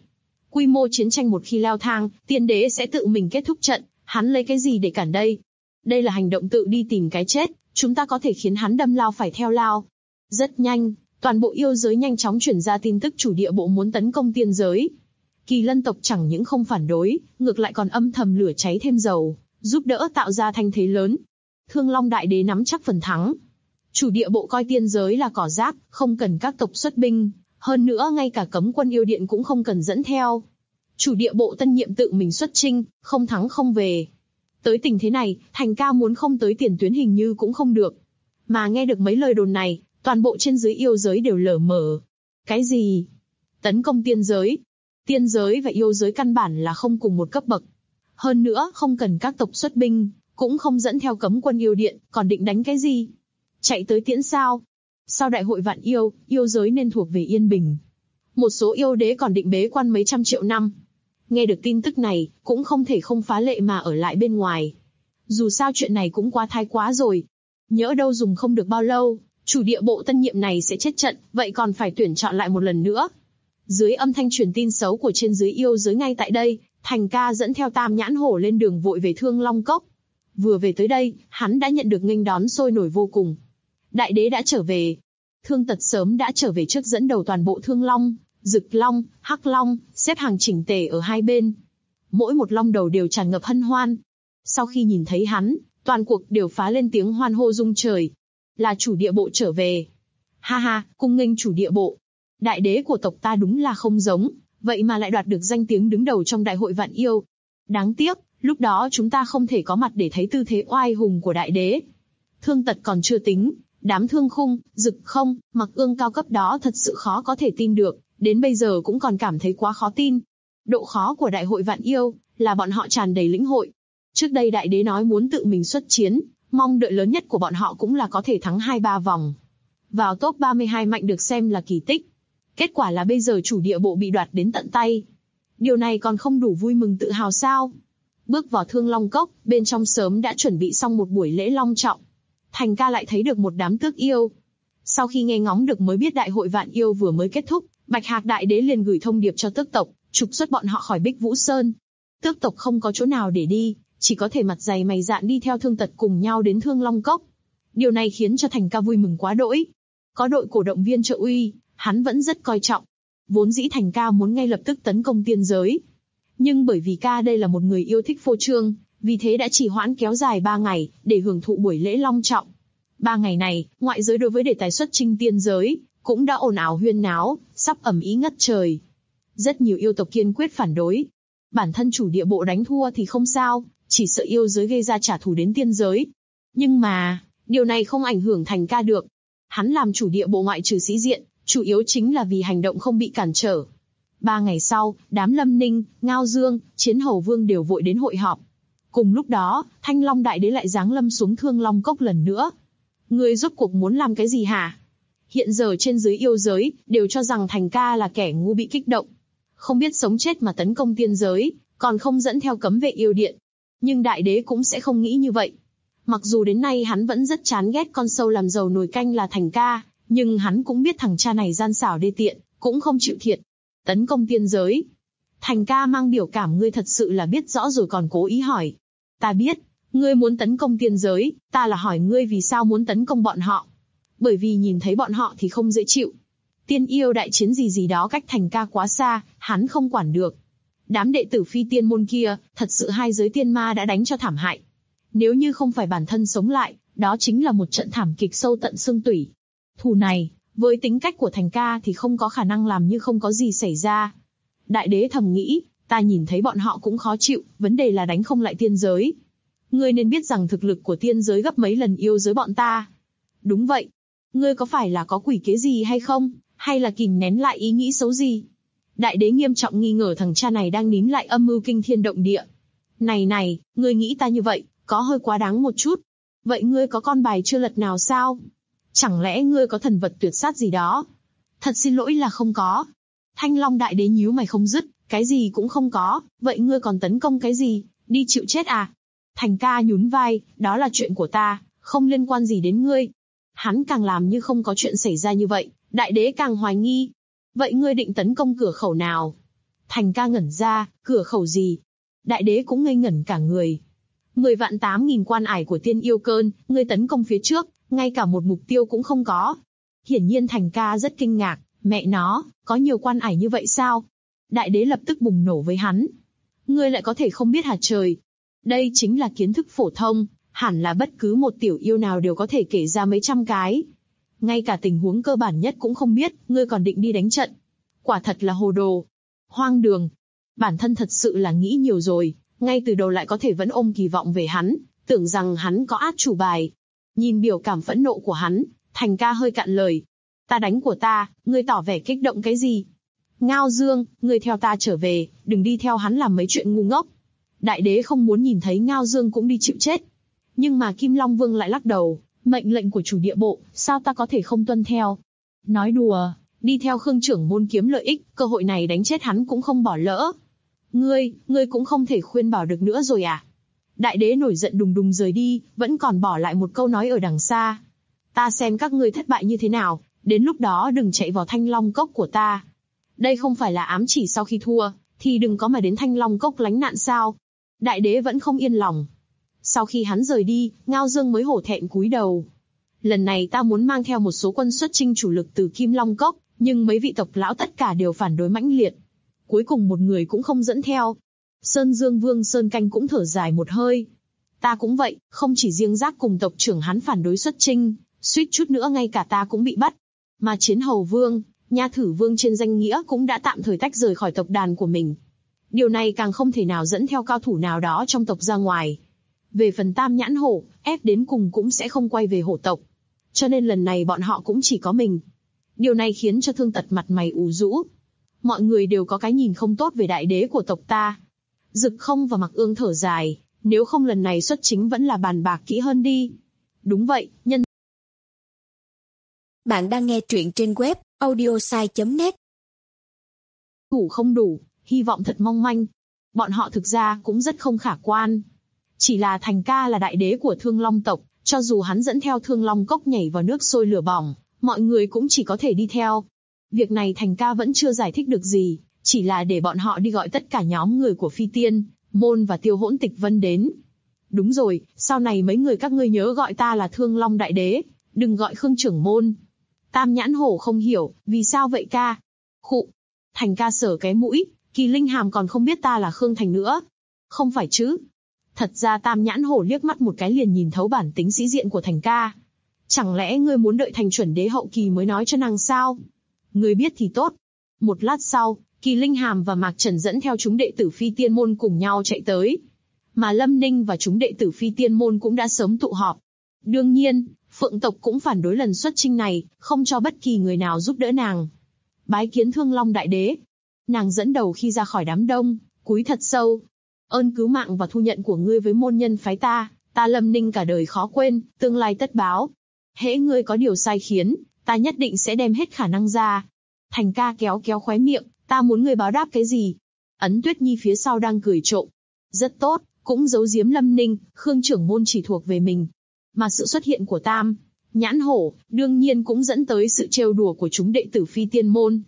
Quy mô chiến tranh một khi leo thang, tiên đế sẽ tự mình kết thúc trận, hắn lấy cái gì để cản đây? Đây là hành động tự đi tìm cái chết, chúng ta có thể khiến hắn đâm lao phải theo lao. Rất nhanh, toàn bộ yêu giới nhanh chóng chuyển ra tin tức chủ địa bộ muốn tấn công tiên giới. Kỳ Lân tộc chẳng những không phản đối, ngược lại còn âm thầm lửa cháy thêm dầu, giúp đỡ tạo ra thanh thế lớn. Thương Long Đại Đế nắm chắc phần thắng. Chủ địa bộ coi tiên giới là cỏ rác, không cần các tộc xuất binh, hơn nữa ngay cả cấm quân yêu điện cũng không cần dẫn theo. Chủ địa bộ tân nhiệm tự mình xuất chinh, không thắng không về. Tới tình thế này, Thành Ca muốn không tới tiền tuyến hình như cũng không được. Mà nghe được mấy lời đồn này, toàn bộ trên dưới yêu giới đều lờ mờ. Cái gì? Tấn công tiên giới? Tiên giới và yêu giới căn bản là không cùng một cấp bậc. Hơn nữa, không cần các tộc xuất binh, cũng không dẫn theo cấm quân yêu điện, còn định đánh cái gì? Chạy tới tiễn sao? Sau đại hội vạn yêu, yêu giới nên thuộc về yên bình. Một số yêu đế còn định bế quan mấy trăm triệu năm. Nghe được tin tức này, cũng không thể không phá lệ mà ở lại bên ngoài. Dù sao chuyện này cũng quá thái quá rồi. Nhỡ đâu dùng không được bao lâu, chủ địa bộ tân nhiệm này sẽ chết trận, vậy còn phải tuyển chọn lại một lần nữa. Dưới âm thanh truyền tin xấu của trên dưới yêu giới ngay tại đây, Thành Ca dẫn theo Tam Nhãn Hổ lên đường vội về Thương Long Cốc. Vừa về tới đây, hắn đã nhận được nghênh đón sôi nổi vô cùng. Đại đế đã trở về. Thương Tật sớm đã trở về trước dẫn đầu toàn bộ Thương Long, Dực Long, Hắc Long, xếp hàng chỉnh tề ở hai bên. Mỗi một long đầu đều tràn ngập hân hoan. Sau khi nhìn thấy hắn, toàn cuộc đều phá lên tiếng hoan hô rung trời. Là chủ địa bộ trở về. Ha ha, cung nghênh chủ địa bộ. Đại đế của tộc ta đúng là không giống, vậy mà lại đoạt được danh tiếng đứng đầu trong đại hội vạn yêu. Đáng tiếc, lúc đó chúng ta không thể có mặt để thấy tư thế oai hùng của đại đế. Thương Tật còn chưa tính, đám Thương Khung, Dực Không, Mặc Ương cao cấp đó thật sự khó có thể tin được, đến bây giờ cũng còn cảm thấy quá khó tin. Độ khó của đại hội vạn yêu là bọn họ tràn đầy lĩnh hội. Trước đây đại đế nói muốn tự mình xuất chiến, mong đợi lớn nhất của bọn họ cũng là có thể thắng 2-3 vòng. Vào top 32 mạnh được xem là kỳ tích. Kết quả là bây giờ chủ địa bộ bị đoạt đến tận tay. Điều này còn không đủ vui mừng tự hào sao? Bước vào Thương Long Cốc, bên trong sớm đã chuẩn bị xong một buổi lễ long trọng. Thành Ca lại thấy được một đám tước yêu. Sau khi nghe ngóng được mới biết đại hội vạn yêu vừa mới kết thúc, Bạch Hạc Đại Đế liền gửi thông điệp cho tước tộc, trục xuất bọn họ khỏi Bích Vũ Sơn. Tước tộc không có chỗ nào để đi, chỉ có thể mặt dày mày dạn đi theo Thương Tật cùng nhau đến Thương Long Cốc. Điều này khiến cho Thành Ca vui mừng quá đỗi. Có đội cổ động viên trợ uy, hắn vẫn rất coi trọng. Vốn dĩ Thành Ca muốn ngay lập tức tấn công tiên giới. Nhưng bởi vì ca đây là một người yêu thích phô trương, vì thế đã trì hoãn kéo dài 3 ngày, để hưởng thụ buổi lễ long trọng. 3 ngày này, ngoại giới đối với đề tài xuất chinh tiên giới, cũng đã ồn ào huyên náo, sắp ầm ĩ ngất trời. Rất nhiều yêu tộc kiên quyết phản đối. Bản thân chủ địa bộ đánh thua thì không sao, chỉ sợ yêu giới gây ra trả thù đến tiên giới. Nhưng mà, điều này không ảnh hưởng Thành Ca được. Hắn làm chủ địa bộ ngoại trừ sĩ diện, chủ yếu chính là vì hành động không bị cản trở. 3 ngày sau, đám Lâm Ninh, Ngao Dương, Chiến Hầu Vương đều vội đến hội họp. Cùng lúc đó, Thanh Long Đại Đế lại giáng lâm xuống Thương Long Cốc lần nữa. Ngươi rốt cuộc muốn làm cái gì hả? Hiện giờ trên dưới yêu giới, đều cho rằng Thành Ca là kẻ ngu bị kích động. Không biết sống chết mà tấn công tiên giới, còn không dẫn theo cấm vệ yêu điện. Nhưng Đại Đế cũng sẽ không nghĩ như vậy. Mặc dù đến nay hắn vẫn rất chán ghét con sâu làm dầu nồi canh là Thành Ca, nhưng hắn cũng biết thằng cha này gian xảo đê tiện, cũng không chịu thiệt. Tấn công tiên giới. Thành Ca mang biểu cảm ngươi thật sự là biết rõ rồi còn cố ý hỏi. Ta biết, ngươi muốn tấn công tiên giới, ta là hỏi ngươi vì sao muốn tấn công bọn họ. Bởi vì nhìn thấy bọn họ thì không dễ chịu. Tiên yêu đại chiến gì đó cách Thành Ca quá xa, hắn không quản được. Đám đệ tử phi tiên môn kia, thật sự hai giới tiên ma đã đánh cho thảm hại. Nếu như không phải bản thân sống lại, đó chính là một trận thảm kịch sâu tận xương tủy. Thù này, với tính cách của Thành Ca thì không có khả năng làm như không có gì xảy ra. Đại Đế thầm nghĩ, ta nhìn thấy bọn họ cũng khó chịu, vấn đề là đánh không lại tiên giới. Ngươi nên biết rằng thực lực của tiên giới gấp mấy lần yêu giới bọn ta. Đúng vậy. Ngươi có phải là có quỷ kế gì hay không, hay là kìm nén lại ý nghĩ xấu gì? Đại Đế nghiêm trọng nghi ngờ thằng cha này đang nín lại âm mưu kinh thiên động địa. Này, ngươi nghĩ ta như vậy, có hơi quá đáng một chút. Vậy ngươi có con bài chưa lật nào sao? Chẳng lẽ ngươi có thần vật tuyệt sát gì đó? Thật xin lỗi là không có. Thanh Long Đại Đế nhíu mày không dứt, cái gì cũng không có, vậy ngươi còn tấn công cái gì, đi chịu chết à? Thành Ca nhún vai, đó là chuyện của ta, không liên quan gì đến ngươi. Hắn càng làm như không có chuyện xảy ra như vậy, Đại Đế càng hoài nghi. Vậy ngươi định tấn công cửa khẩu nào? Thành ca ngẩn ra, cửa khẩu gì? Đại đế cũng ngây ngẩn cả người. 10.800.000 quan ải của tiên yêu cơn, ngươi tấn công phía trước, ngay cả một mục tiêu cũng không có. Hiển nhiên Thành ca rất kinh ngạc, mẹ nó, có nhiều quan ải như vậy sao? Đại đế lập tức bùng nổ với hắn. Ngươi lại có thể không biết hả trời? Đây chính là kiến thức phổ thông, hẳn là bất cứ một tiểu yêu nào đều có thể kể ra mấy trăm cái. Ngay cả tình huống cơ bản nhất cũng không biết, ngươi còn định đi đánh trận. Quả thật là hồ đồ. Hoang đường. Bản thân thật sự là nghĩ nhiều rồi, ngay từ đầu lại có thể vẫn ôm kỳ vọng về hắn, tưởng rằng hắn có át chủ bài. Nhìn biểu cảm phẫn nộ của hắn, Thành ca hơi cạn lời. Ta đánh của ta, ngươi tỏ vẻ kích động cái gì? Ngao Dương, ngươi theo ta trở về, đừng đi theo hắn làm mấy chuyện ngu ngốc. Đại đế không muốn nhìn thấy Ngao Dương cũng đi chịu chết. Nhưng mà Kim Long Vương lại lắc đầu, mệnh lệnh của chủ địa bộ, sao ta có thể không tuân theo? Nói đùa, đi theo Khương trưởng môn kiếm lợi ích, cơ hội này đánh chết hắn cũng không bỏ lỡ. Ngươi cũng không thể khuyên bảo được nữa rồi à? Đại đế nổi giận đùng đùng rời đi, vẫn còn bỏ lại một câu nói ở đằng xa. Ta xem các ngươi thất bại như thế nào, đến lúc đó đừng chạy vào Thanh Long Cốc của ta. Đây không phải là ám chỉ sau khi thua, thì đừng có mà đến Thanh Long Cốc lánh nạn sao? Đại đế vẫn không yên lòng. Sau khi hắn rời đi, Ngao Dương mới hổ thẹn cúi đầu. Lần này ta muốn mang theo một số quân xuất chinh chủ lực từ Kim Long Cốc, nhưng mấy vị tộc lão tất cả đều phản đối mãnh liệt. Cuối cùng một người cũng không dẫn theo. Sơn Dương Vương Sơn Canh cũng thở dài một hơi. Ta cũng vậy, không chỉ riêng Giác cùng tộc trưởng hắn phản đối xuất chinh, suýt chút nữa ngay cả ta cũng bị bắt. Mà Chiến Hầu Vương, Nha Thử Vương trên danh nghĩa cũng đã tạm thời tách rời khỏi tộc đàn của mình. Điều này càng không thể nào dẫn theo cao thủ nào đó trong tộc ra ngoài. Về phần Tam Nhãn Hổ, ép đến cùng cũng sẽ không quay về hổ tộc. Cho nên lần này bọn họ cũng chỉ có mình. Điều này khiến cho Thương Tật mặt mày ủ rũ. Mọi người đều có cái nhìn không tốt về đại đế của tộc ta. Dực Không và Mặc Ương thở dài, nếu không lần này xuất chính vẫn là bàn bạc kỹ hơn đi. Đúng vậy, nhân. Bạn đang nghe truyện trên web audiosai.net. Thủ không đủ, hy vọng thật mong manh. Bọn họ thực ra cũng rất không khả quan. Chỉ là Thành ca là đại đế của Thương Long tộc, cho dù hắn dẫn theo Thương Long Cốc nhảy vào nước sôi lửa bỏng, mọi người cũng chỉ có thể đi theo. Việc này Thành ca vẫn chưa giải thích được gì, chỉ là để bọn họ đi gọi tất cả nhóm người của Phi Tiên, Môn và Tiêu Hỗn Tịch Vân đến. Đúng rồi, sau này mấy người các ngươi nhớ gọi ta là Thương Long Đại Đế, đừng gọi Khương trưởng môn. Tam Nhãn Hổ không hiểu, vì sao vậy ca? Khụ. Thành ca sờ cái mũi, Kỳ Linh Hàm còn không biết ta là Khương Thành nữa. Không phải chứ? Thật ra Tam Nhãn Hổ liếc mắt một cái liền nhìn thấu bản tính sĩ diện của Thành ca. Chẳng lẽ ngươi muốn đợi thành chuẩn đế hậu kỳ mới nói cho nàng sao? Ngươi biết thì tốt. Một lát sau, Kỳ Linh Hàm và Mạc Trần dẫn theo chúng đệ tử Phi Tiên Môn cùng nhau chạy tới. Mà Lâm Ninh và chúng đệ tử Phi Tiên Môn cũng đã sớm tụ họp. Đương nhiên, Phượng tộc cũng phản đối lần xuất chinh này, không cho bất kỳ người nào giúp đỡ nàng. Bái kiến Thương Long Đại Đế. Nàng dẫn đầu khi ra khỏi đám đông, cúi thật sâu. Ơn cứu mạng và thu nhận của ngươi với môn nhân phái ta, ta Lâm Ninh cả đời khó quên, tương lai tất báo. Hễ ngươi có điều sai khiến, ta nhất định sẽ đem hết khả năng ra. Thành ca kéo kéo khóe miệng, ta muốn ngươi báo đáp cái gì? Ấn Tuyết Nhi phía sau đang cười trộm. Rất tốt, cũng giấu giếm Lâm Ninh, Khương trưởng môn chỉ thuộc về mình. Mà sự xuất hiện của Tam Nhãn Hổ, đương nhiên cũng dẫn tới sự trêu đùa của chúng đệ tử Phi Tiên Môn.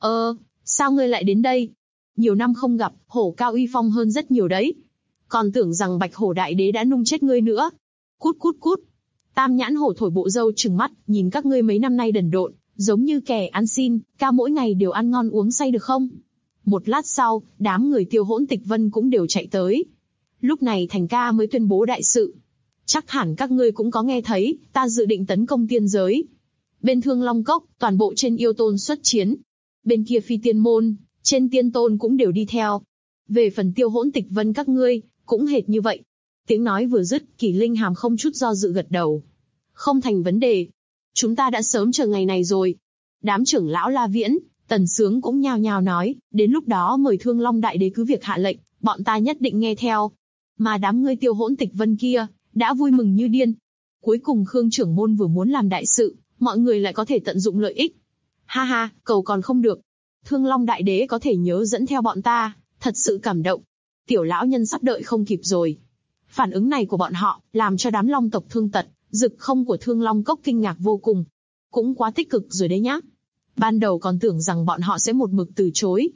Sao ngươi lại đến đây? Nhiều năm không gặp, hổ cao uy phong hơn rất nhiều đấy. Còn tưởng rằng Bạch Hổ Đại Đế đã nung chết ngươi nữa. Cút cút cút. Tam Nhãn Hổ thổi bộ râu trừng mắt, nhìn các ngươi mấy năm nay đần độn, giống như kẻ ăn xin, ca mỗi ngày đều ăn ngon uống say được không? Một lát sau, đám người Tiêu Hỗn Tịch Vân cũng đều chạy tới. Lúc này Thành ca mới tuyên bố đại sự. Chắc hẳn các ngươi cũng có nghe thấy, ta dự định tấn công tiên giới. Bên Thương Long Cốc, toàn bộ trên yêu tôn xuất chiến. Bên kia Phi Tiên Môn, trên tiên tôn cũng đều đi theo. Về phần Tiêu Hỗn Tịch Vân các ngươi, cũng hệt như vậy. Tiếng nói vừa dứt, Kỳ Linh Hàm không chút do dự gật đầu. Không thành vấn đề. Chúng ta đã sớm chờ ngày này rồi. Đám trưởng lão La Viễn, Tần Sướng cũng nhao nhao nói, đến lúc đó mời Thương Long Đại Đế cứ việc hạ lệnh, bọn ta nhất định nghe theo. Mà đám ngươi Tiêu Hỗn Tịch Vân kia, đã vui mừng như điên. Cuối cùng Khương trưởng môn vừa muốn làm đại sự, mọi người lại có thể tận dụng lợi ích. Ha ha, cầu còn không được. Thương Long Đại Đế có thể nhớ dẫn theo bọn ta, thật sự cảm động. Tiểu lão nhân sắp đợi không kịp rồi. Phản ứng này của bọn họ, làm cho đám long tộc Thương Tật, Dực Không của Thương Long Cốc kinh ngạc vô cùng. Cũng quá tích cực rồi đấy nhá. Ban đầu còn tưởng rằng bọn họ sẽ một mực từ chối.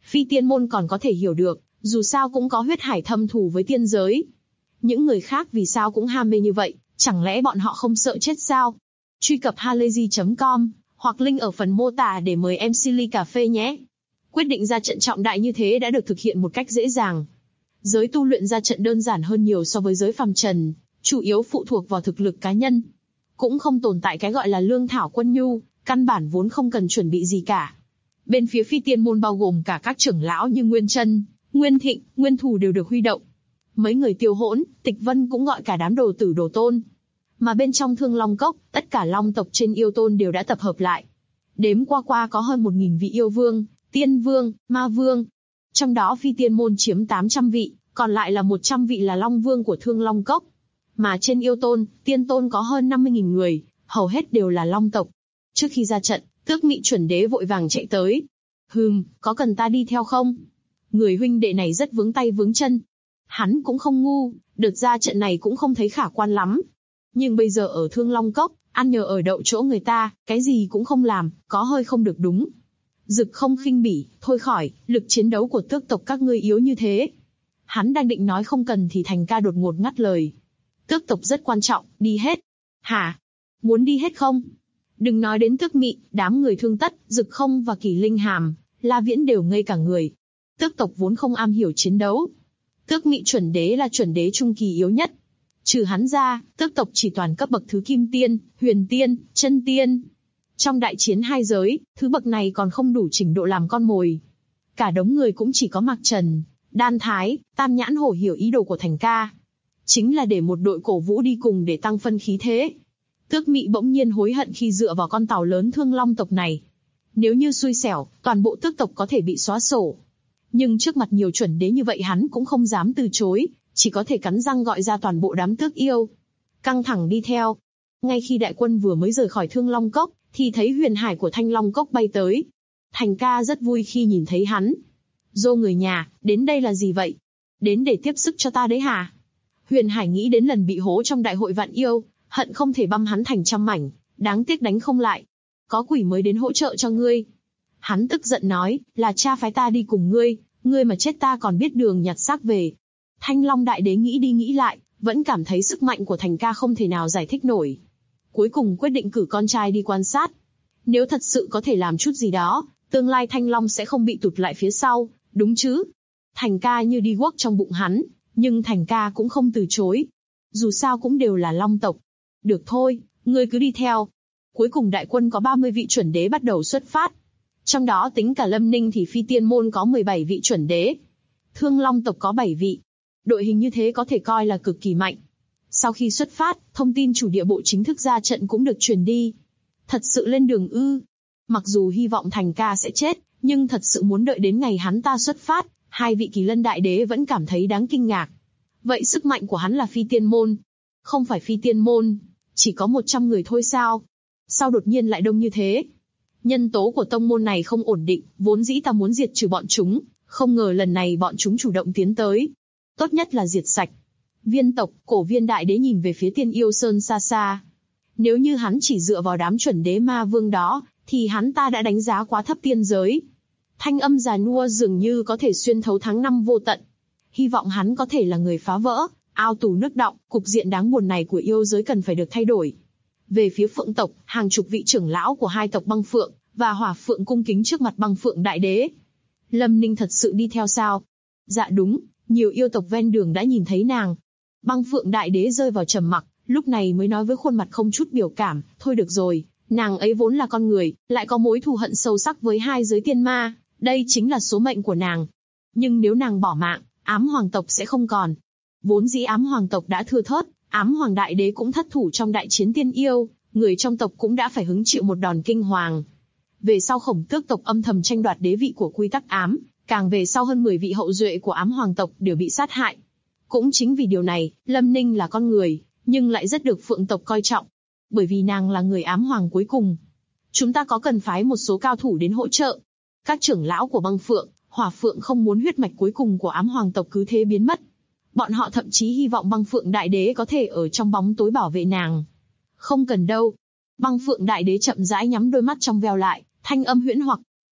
Phi tiên môn còn có thể hiểu được, dù sao cũng có huyết hải thâm thù với tiên giới. Những người khác vì sao cũng ham mê như vậy, chẳng lẽ bọn họ không sợ chết sao? Truy cập halayzi.com hoặc link ở phần mô tả để mời MC ly cà phê nhé. Quyết định ra trận trọng đại như thế đã được thực hiện một cách dễ dàng. Giới tu luyện ra trận đơn giản hơn nhiều so với giới phàm trần, chủ yếu phụ thuộc vào thực lực cá nhân. Cũng không tồn tại cái gọi là lương thảo quân nhu, căn bản vốn không cần chuẩn bị gì cả. Bên phía phi tiên môn bao gồm cả các trưởng lão như Nguyên Chân, Nguyên Thịnh, Nguyên Thù đều được huy động. Mấy người Tiêu Hỗn, Tịch Vân cũng gọi cả đám đồ tử đồ tôn. Mà bên trong Thương Long Cốc, tất cả long tộc trên yêu tôn đều đã tập hợp lại. Đếm qua có hơn 1000 vị yêu vương, tiên vương, ma vương. Trong đó phi tiên môn chiếm 800 vị, còn lại là 100 vị là long vương của Thương Long Cốc. Mà trên yêu tôn, tiên tôn có hơn 50.000 người, hầu hết đều là long tộc. Trước khi ra trận, Tước Mị chuẩn đế vội vàng chạy tới. Có cần ta đi theo không? Người huynh đệ này rất vướng tay vướng chân. Hắn cũng không ngu, đợt ra trận này cũng không thấy khả quan lắm. Nhưng bây giờ ở Thương Long Cốc, ăn nhờ ở đậu chỗ người ta, cái gì cũng không làm, có hơi không được đúng. Dực không khinh bỉ, thôi khỏi, lực chiến đấu của tước tộc các ngươi yếu như thế. Hắn đang định nói không cần thì Thành Ca đột ngột ngắt lời. Tước tộc rất quan trọng, đi hết. Hả? Muốn đi hết không? Đừng nói đến Tước Mị, đám người Thương Tất, Dực Không và Kỳ Linh Hàm, La Viễn đều ngây cả người. Tước tộc vốn không am hiểu chiến đấu. Tước Mị chuẩn đế là chuẩn đế trung kỳ yếu nhất. Trừ hắn ra, tước tộc chỉ toàn cấp bậc thứ Kim Tiên, Huyền Tiên, Chân Tiên. Trong đại chiến hai giới, thứ bậc này còn không đủ trình độ làm con mồi. Cả đống người cũng chỉ có Mạc Trần, Đan Thái, Tam Nhãn Hổ hiểu ý đồ của Thành Ca. Chính là để một đội cổ vũ đi cùng để tăng phân khí thế. Tước Mị bỗng nhiên hối hận khi dựa vào con tàu lớn Thương Long tộc này. Nếu như xui xẻo, toàn bộ tước tộc có thể bị xóa sổ. Nhưng trước mặt nhiều chuẩn đế như vậy hắn cũng không dám từ chối, chỉ có thể cắn răng gọi ra toàn bộ đám tước yêu. Căng thẳng đi theo. Ngay khi đại quân vừa mới rời khỏi Thương Long Cốc, thì thấy huyền hải của Thanh Long Cốc bay tới. Thành Ca rất vui khi nhìn thấy hắn. Dô người nhà, đến đây là gì vậy? Đến để tiếp sức cho ta đấy hả? Huyền hải nghĩ đến lần bị hố trong đại hội vạn yêu, hận không thể băm hắn thành trăm mảnh, đáng tiếc đánh không lại. Có quỷ mới đến hỗ trợ cho ngươi. Hắn tức giận nói, là cha phái ta đi cùng ngươi, ngươi mà chết ta còn biết đường nhặt xác về. Thanh Long đại đế nghĩ đi nghĩ lại, vẫn cảm thấy sức mạnh của Thành Ca không thể nào giải thích nổi. Cuối cùng quyết định cử con trai đi quan sát. Nếu thật sự có thể làm chút gì đó, tương lai Thanh Long sẽ không bị tụt lại phía sau, đúng chứ? Thành Ca như đi guốc trong bụng hắn, nhưng Thành Ca cũng không từ chối. Dù sao cũng đều là long tộc. Được thôi, ngươi cứ đi theo. Cuối cùng đại quân có 30 vị chuẩn đế bắt đầu xuất phát. Trong đó tính cả Lâm Ninh thì phi tiên môn có 17 vị chuẩn đế. Thương Long tộc có 7 vị. Đội hình như thế có thể coi là cực kỳ mạnh. Sau khi xuất phát, thông tin chủ địa bộ chính thức ra trận cũng được truyền đi. Thật sự lên đường ư? Mặc dù hy vọng Thành Ca sẽ chết, nhưng thật sự muốn đợi đến ngày hắn ta xuất phát, hai vị Kỳ Lân đại đế vẫn cảm thấy đáng kinh ngạc. Vậy sức mạnh của hắn là phi tiên môn? Không phải phi tiên môn, chỉ có 100 người thôi sao? Sao đột nhiên lại đông như thế? Nhân tố của tông môn này không ổn định, vốn dĩ ta muốn diệt trừ bọn chúng, không ngờ lần này bọn chúng chủ động tiến tới. Tốt nhất là diệt sạch. Viên tộc, Cổ Viên đại đế nhìn về phía Tiên Yêu Sơn xa xa. Nếu như hắn chỉ dựa vào đám chuẩn đế ma vương đó, thì hắn ta đã đánh giá quá thấp tiên giới. Thanh âm già nua dường như có thể xuyên thấu tháng năm vô tận. Hy vọng hắn có thể là người phá vỡ, ao tù nước đọng, cục diện đáng buồn này của yêu giới cần phải được thay đổi. Về phía Phượng tộc, hàng chục vị trưởng lão của hai tộc Băng Phượng và Hỏa Phượng cung kính trước mặt Băng Phượng đại đế. Lâm Ninh thật sự đi theo sao? Dạ đúng, nhiều yêu tộc ven đường đã nhìn thấy nàng. Băng Phượng đại đế rơi vào trầm mặc, lúc này mới nói với khuôn mặt không chút biểu cảm, thôi được rồi, nàng ấy vốn là con người, lại có mối thù hận sâu sắc với hai giới tiên ma, đây chính là số mệnh của nàng. Nhưng nếu nàng bỏ mạng, Ám Hoàng tộc sẽ không còn. Vốn dĩ Ám Hoàng tộc đã thưa thớt, Ám Hoàng đại đế cũng thất thủ trong đại chiến tiên yêu, người trong tộc cũng đã phải hứng chịu một đòn kinh hoàng. Về sau Khổng Tước tộc âm thầm tranh đoạt đế vị của Quy Tắc Ám, càng về sau hơn 10 vị hậu duệ của Ám Hoàng tộc đều bị sát hại. Cũng chính vì điều này, Lâm Ninh là con người, nhưng lại rất được Phượng tộc coi trọng. Bởi vì nàng là người Ám Hoàng cuối cùng. Chúng ta có cần phái một số cao thủ đến hỗ trợ. Các trưởng lão của Băng Phượng, Hỏa Phượng không muốn huyết mạch cuối cùng của Ám Hoàng tộc cứ thế biến mất. Bọn họ thậm chí hy vọng Băng Phượng đại đế có thể ở trong bóng tối bảo vệ nàng. Không cần đâu. Băng Phượng đại đế chậm rãi nhắm đôi mắt trong veo lại, thanh âm huyễn hoặc.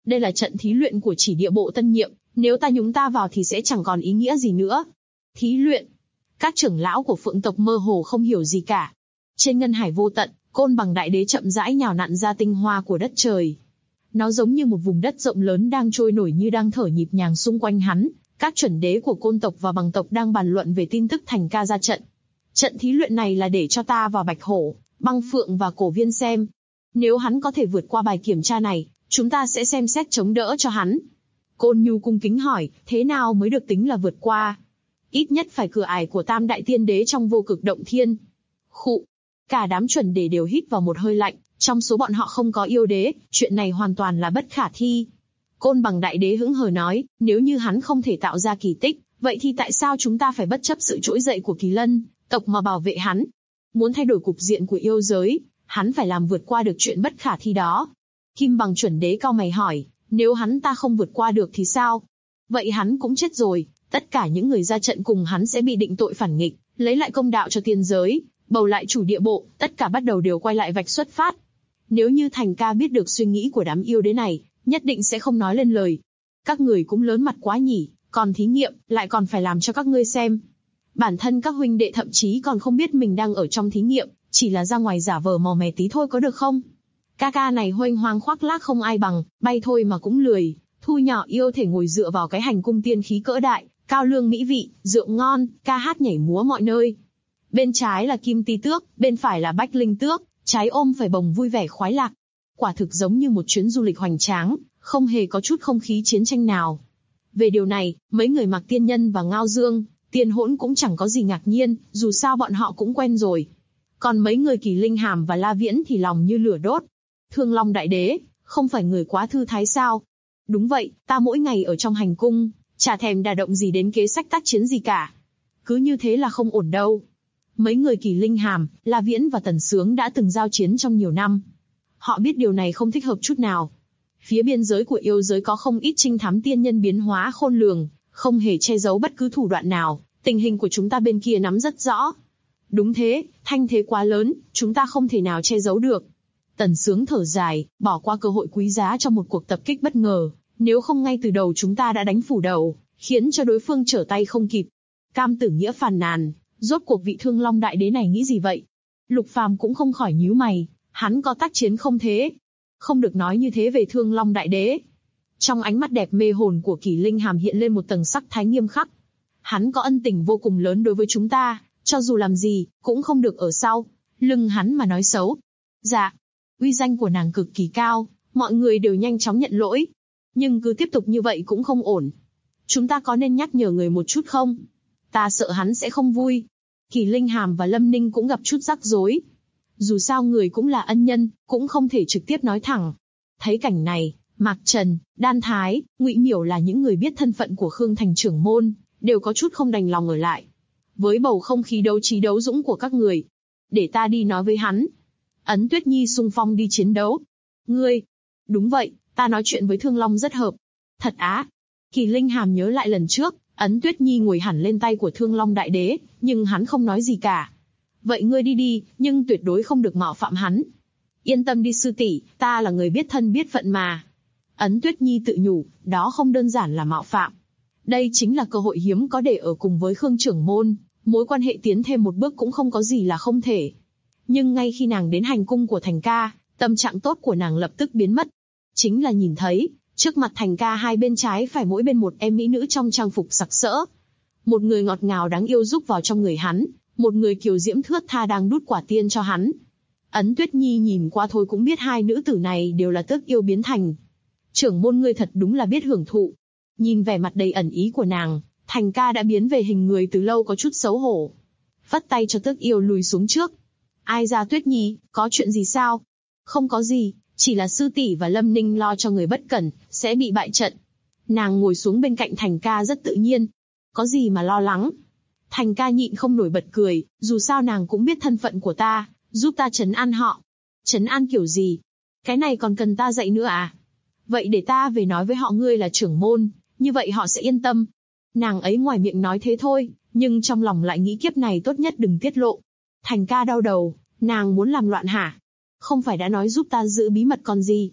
Đây là trận thí luyện của chỉ địa bộ tân nhiệm, nếu ta nhúng ta vào thì sẽ chẳng còn ý nghĩa gì nữa. Thí luyện? Các trưởng lão của Phượng tộc mơ hồ không hiểu gì cả. Trên ngân hải vô tận, Côn Bằng Đại Đế chậm rãi nhào nặn ra tinh hoa của đất trời. Nó giống như một vùng đất rộng lớn đang trôi nổi như đang thở nhịp nhàng xung quanh hắn. Các chuẩn đế của Côn tộc và Bằng tộc đang bàn luận về tin tức Thành Ca ra trận. Trận thí luyện này là để cho ta và Bạch Hổ, Băng Phượng và Cổ Viên xem. Nếu hắn có thể vượt qua bài kiểm tra này, chúng ta sẽ xem xét chống đỡ cho hắn. Côn Nhu cung kính hỏi, thế nào mới được tính là vượt qua? Ít nhất phải cửa ải của Tam Đại Tiên Đế trong Vô Cực Động Thiên. Khụ. Cả đám chuẩn đế đều hít vào một hơi lạnh, trong số bọn họ không có yêu đế, chuyện này hoàn toàn là bất khả thi. Côn Bằng Đại Đế hững hờ nói, nếu như hắn không thể tạo ra kỳ tích, vậy thì tại sao chúng ta phải bất chấp sự trỗi dậy của Kỳ Lân tộc mà bảo vệ hắn? Muốn thay đổi cục diện của yêu giới, hắn phải làm vượt qua được chuyện bất khả thi đó. Kim Bằng chuẩn đế cau mày hỏi, nếu hắn ta không vượt qua được thì sao? Vậy hắn cũng chết rồi, tất cả những người ra trận cùng hắn sẽ bị định tội phản nghịch, lấy lại công đạo cho tiên giới, bầu lại chủ địa bộ, tất cả bắt đầu đều quay lại vạch xuất phát. Nếu như Thành Ca biết được suy nghĩ của đám yêu đế này, nhất định sẽ không nói lên lời. Các người cũng lớn mặt quá nhỉ, còn thí nghiệm, lại còn phải làm cho các ngươi xem. Bản thân các huynh đệ thậm chí còn không biết mình đang ở trong thí nghiệm, chỉ là ra ngoài giả vờ mò mè tí thôi có được không? Ca ca này huênh hoang khoác lác không ai bằng, bay thôi mà cũng lười, thu nhỏ yêu thể ngồi dựa vào cái hành cung tiên khí cỡ đại, cao lương mỹ vị, rượu ngon, ca hát nhảy múa mọi nơi. Bên trái là Kim Ti Tước, bên phải là Bách Linh Tước, trái ôm phải bồng vui vẻ khoái lạc. Quả thực giống như một chuyến du lịch hoành tráng, không hề có chút không khí chiến tranh nào. Về điều này, mấy người Mạc Tiên Nhân và Ngao Dương, Tiên Hỗn cũng chẳng có gì ngạc nhiên, dù sao bọn họ cũng quen rồi. Còn mấy người Kỳ Linh Hàm và La Viễn thì lòng như lửa đốt. Thương Long Đại Đế, không phải người quá thư thái sao? Đúng vậy, ta mỗi ngày ở trong hành cung, chả thèm đả động gì đến kế sách tác chiến gì cả. Cứ như thế là không ổn đâu. Mấy người Kỳ Linh Hàm, La Viễn và Tần Sướng đã từng giao chiến trong nhiều năm. Họ biết điều này không thích hợp chút nào. Phía biên giới của yêu giới có không ít trinh thám tiên nhân biến hóa khôn lường, không hề che giấu bất cứ thủ đoạn nào, tình hình của chúng ta bên kia nắm rất rõ. Đúng thế, thanh thế quá lớn, chúng ta không thể nào che giấu được. Tần Sướng thở dài, bỏ qua cơ hội quý giá cho một cuộc tập kích bất ngờ, nếu không ngay từ đầu chúng ta đã đánh phủ đầu, khiến cho đối phương trở tay không kịp. Cam Tử Nghĩa phàn nàn, rốt cuộc vị Thương Long Đại Đế này nghĩ gì vậy? Lục Phàm cũng không khỏi nhíu mày, hắn có tác chiến không thế? Không được nói như thế về Thương Long Đại Đế. Trong ánh mắt đẹp mê hồn của Kỳ Linh Hàm hiện lên một tầng sắc thái nghiêm khắc. Hắn có ân tình vô cùng lớn đối với chúng ta, cho dù làm gì, cũng không được ở sau lưng hắn mà nói xấu. Dạ, uy danh của nàng cực kỳ cao, mọi người đều nhanh chóng nhận lỗi. Nhưng cứ tiếp tục như vậy cũng không ổn. Chúng ta có nên nhắc nhở người một chút không? Ta sợ hắn sẽ không vui. Kỳ Linh Hàm và Lâm Ninh cũng gặp chút rắc rối. Dù sao người cũng là ân nhân, cũng không thể trực tiếp nói thẳng. Thấy cảnh này, Mạc Trần, Đan Thái, Ngụy Miểu là những người biết thân phận của Khương Thành trưởng môn, đều có chút không đành lòng ở lại. Với bầu không khí đấu trí đấu dũng của các người, để ta đi nói với hắn. Ấn Tuyết Nhi xung phong đi chiến đấu. Ngươi? Đúng vậy, ta nói chuyện với Thương Long rất hợp. Thật á? Kỳ Linh Hàm nhớ lại lần trước, Ấn Tuyết Nhi ngồi hẳn lên tay của Thương Long Đại Đế, nhưng hắn không nói gì cả. Vậy ngươi đi đi, nhưng tuyệt đối không được mạo phạm hắn. Yên tâm đi sư tỷ, ta là người biết thân biết phận mà. Ấn Tuyết Nhi tự nhủ, đó không đơn giản là mạo phạm. Đây chính là cơ hội hiếm có để ở cùng với Khương trưởng môn, mối quan hệ tiến thêm một bước cũng không có gì là không thể. Nhưng ngay khi nàng đến hành cung của Thành Ca, tâm trạng tốt của nàng lập tức biến mất. Chính là nhìn thấy, trước mặt Thành Ca hai bên trái phải mỗi bên một em mỹ nữ trong trang phục sặc sỡ. Một người ngọt ngào đáng yêu rúc vào trong người hắn, một người kiều diễm thướt tha đang đút quả tiên cho hắn. Ấn Tuyết Nhi nhìn qua thôi cũng biết hai nữ tử này đều là tước yêu biến thành. Trưởng môn ngươi thật đúng là biết hưởng thụ. Nhìn vẻ mặt đầy ẩn ý của nàng, Thành Ca đã biến về hình người từ lâu có chút xấu hổ. Phất tay cho tước yêu lùi xuống trước. Ai ra Tuyết Nhi, có chuyện gì sao? Không có gì, chỉ là sư tỷ và Lâm Ninh lo cho người bất cẩn, sẽ bị bại trận. Nàng ngồi xuống bên cạnh Thành Ca rất tự nhiên. Có gì mà lo lắng? Thành Ca nhịn không nổi bật cười, dù sao nàng cũng biết thân phận của ta, giúp ta trấn an họ. Trấn an kiểu gì? Cái này còn cần ta dạy nữa à? Vậy để ta về nói với họ ngươi là trưởng môn, như vậy họ sẽ yên tâm. Nàng ấy ngoài miệng nói thế thôi, nhưng trong lòng lại nghĩ kiếp này tốt nhất đừng tiết lộ. Thành Ca đau đầu, nàng muốn làm loạn hả? Không phải đã nói giúp ta giữ bí mật còn gì?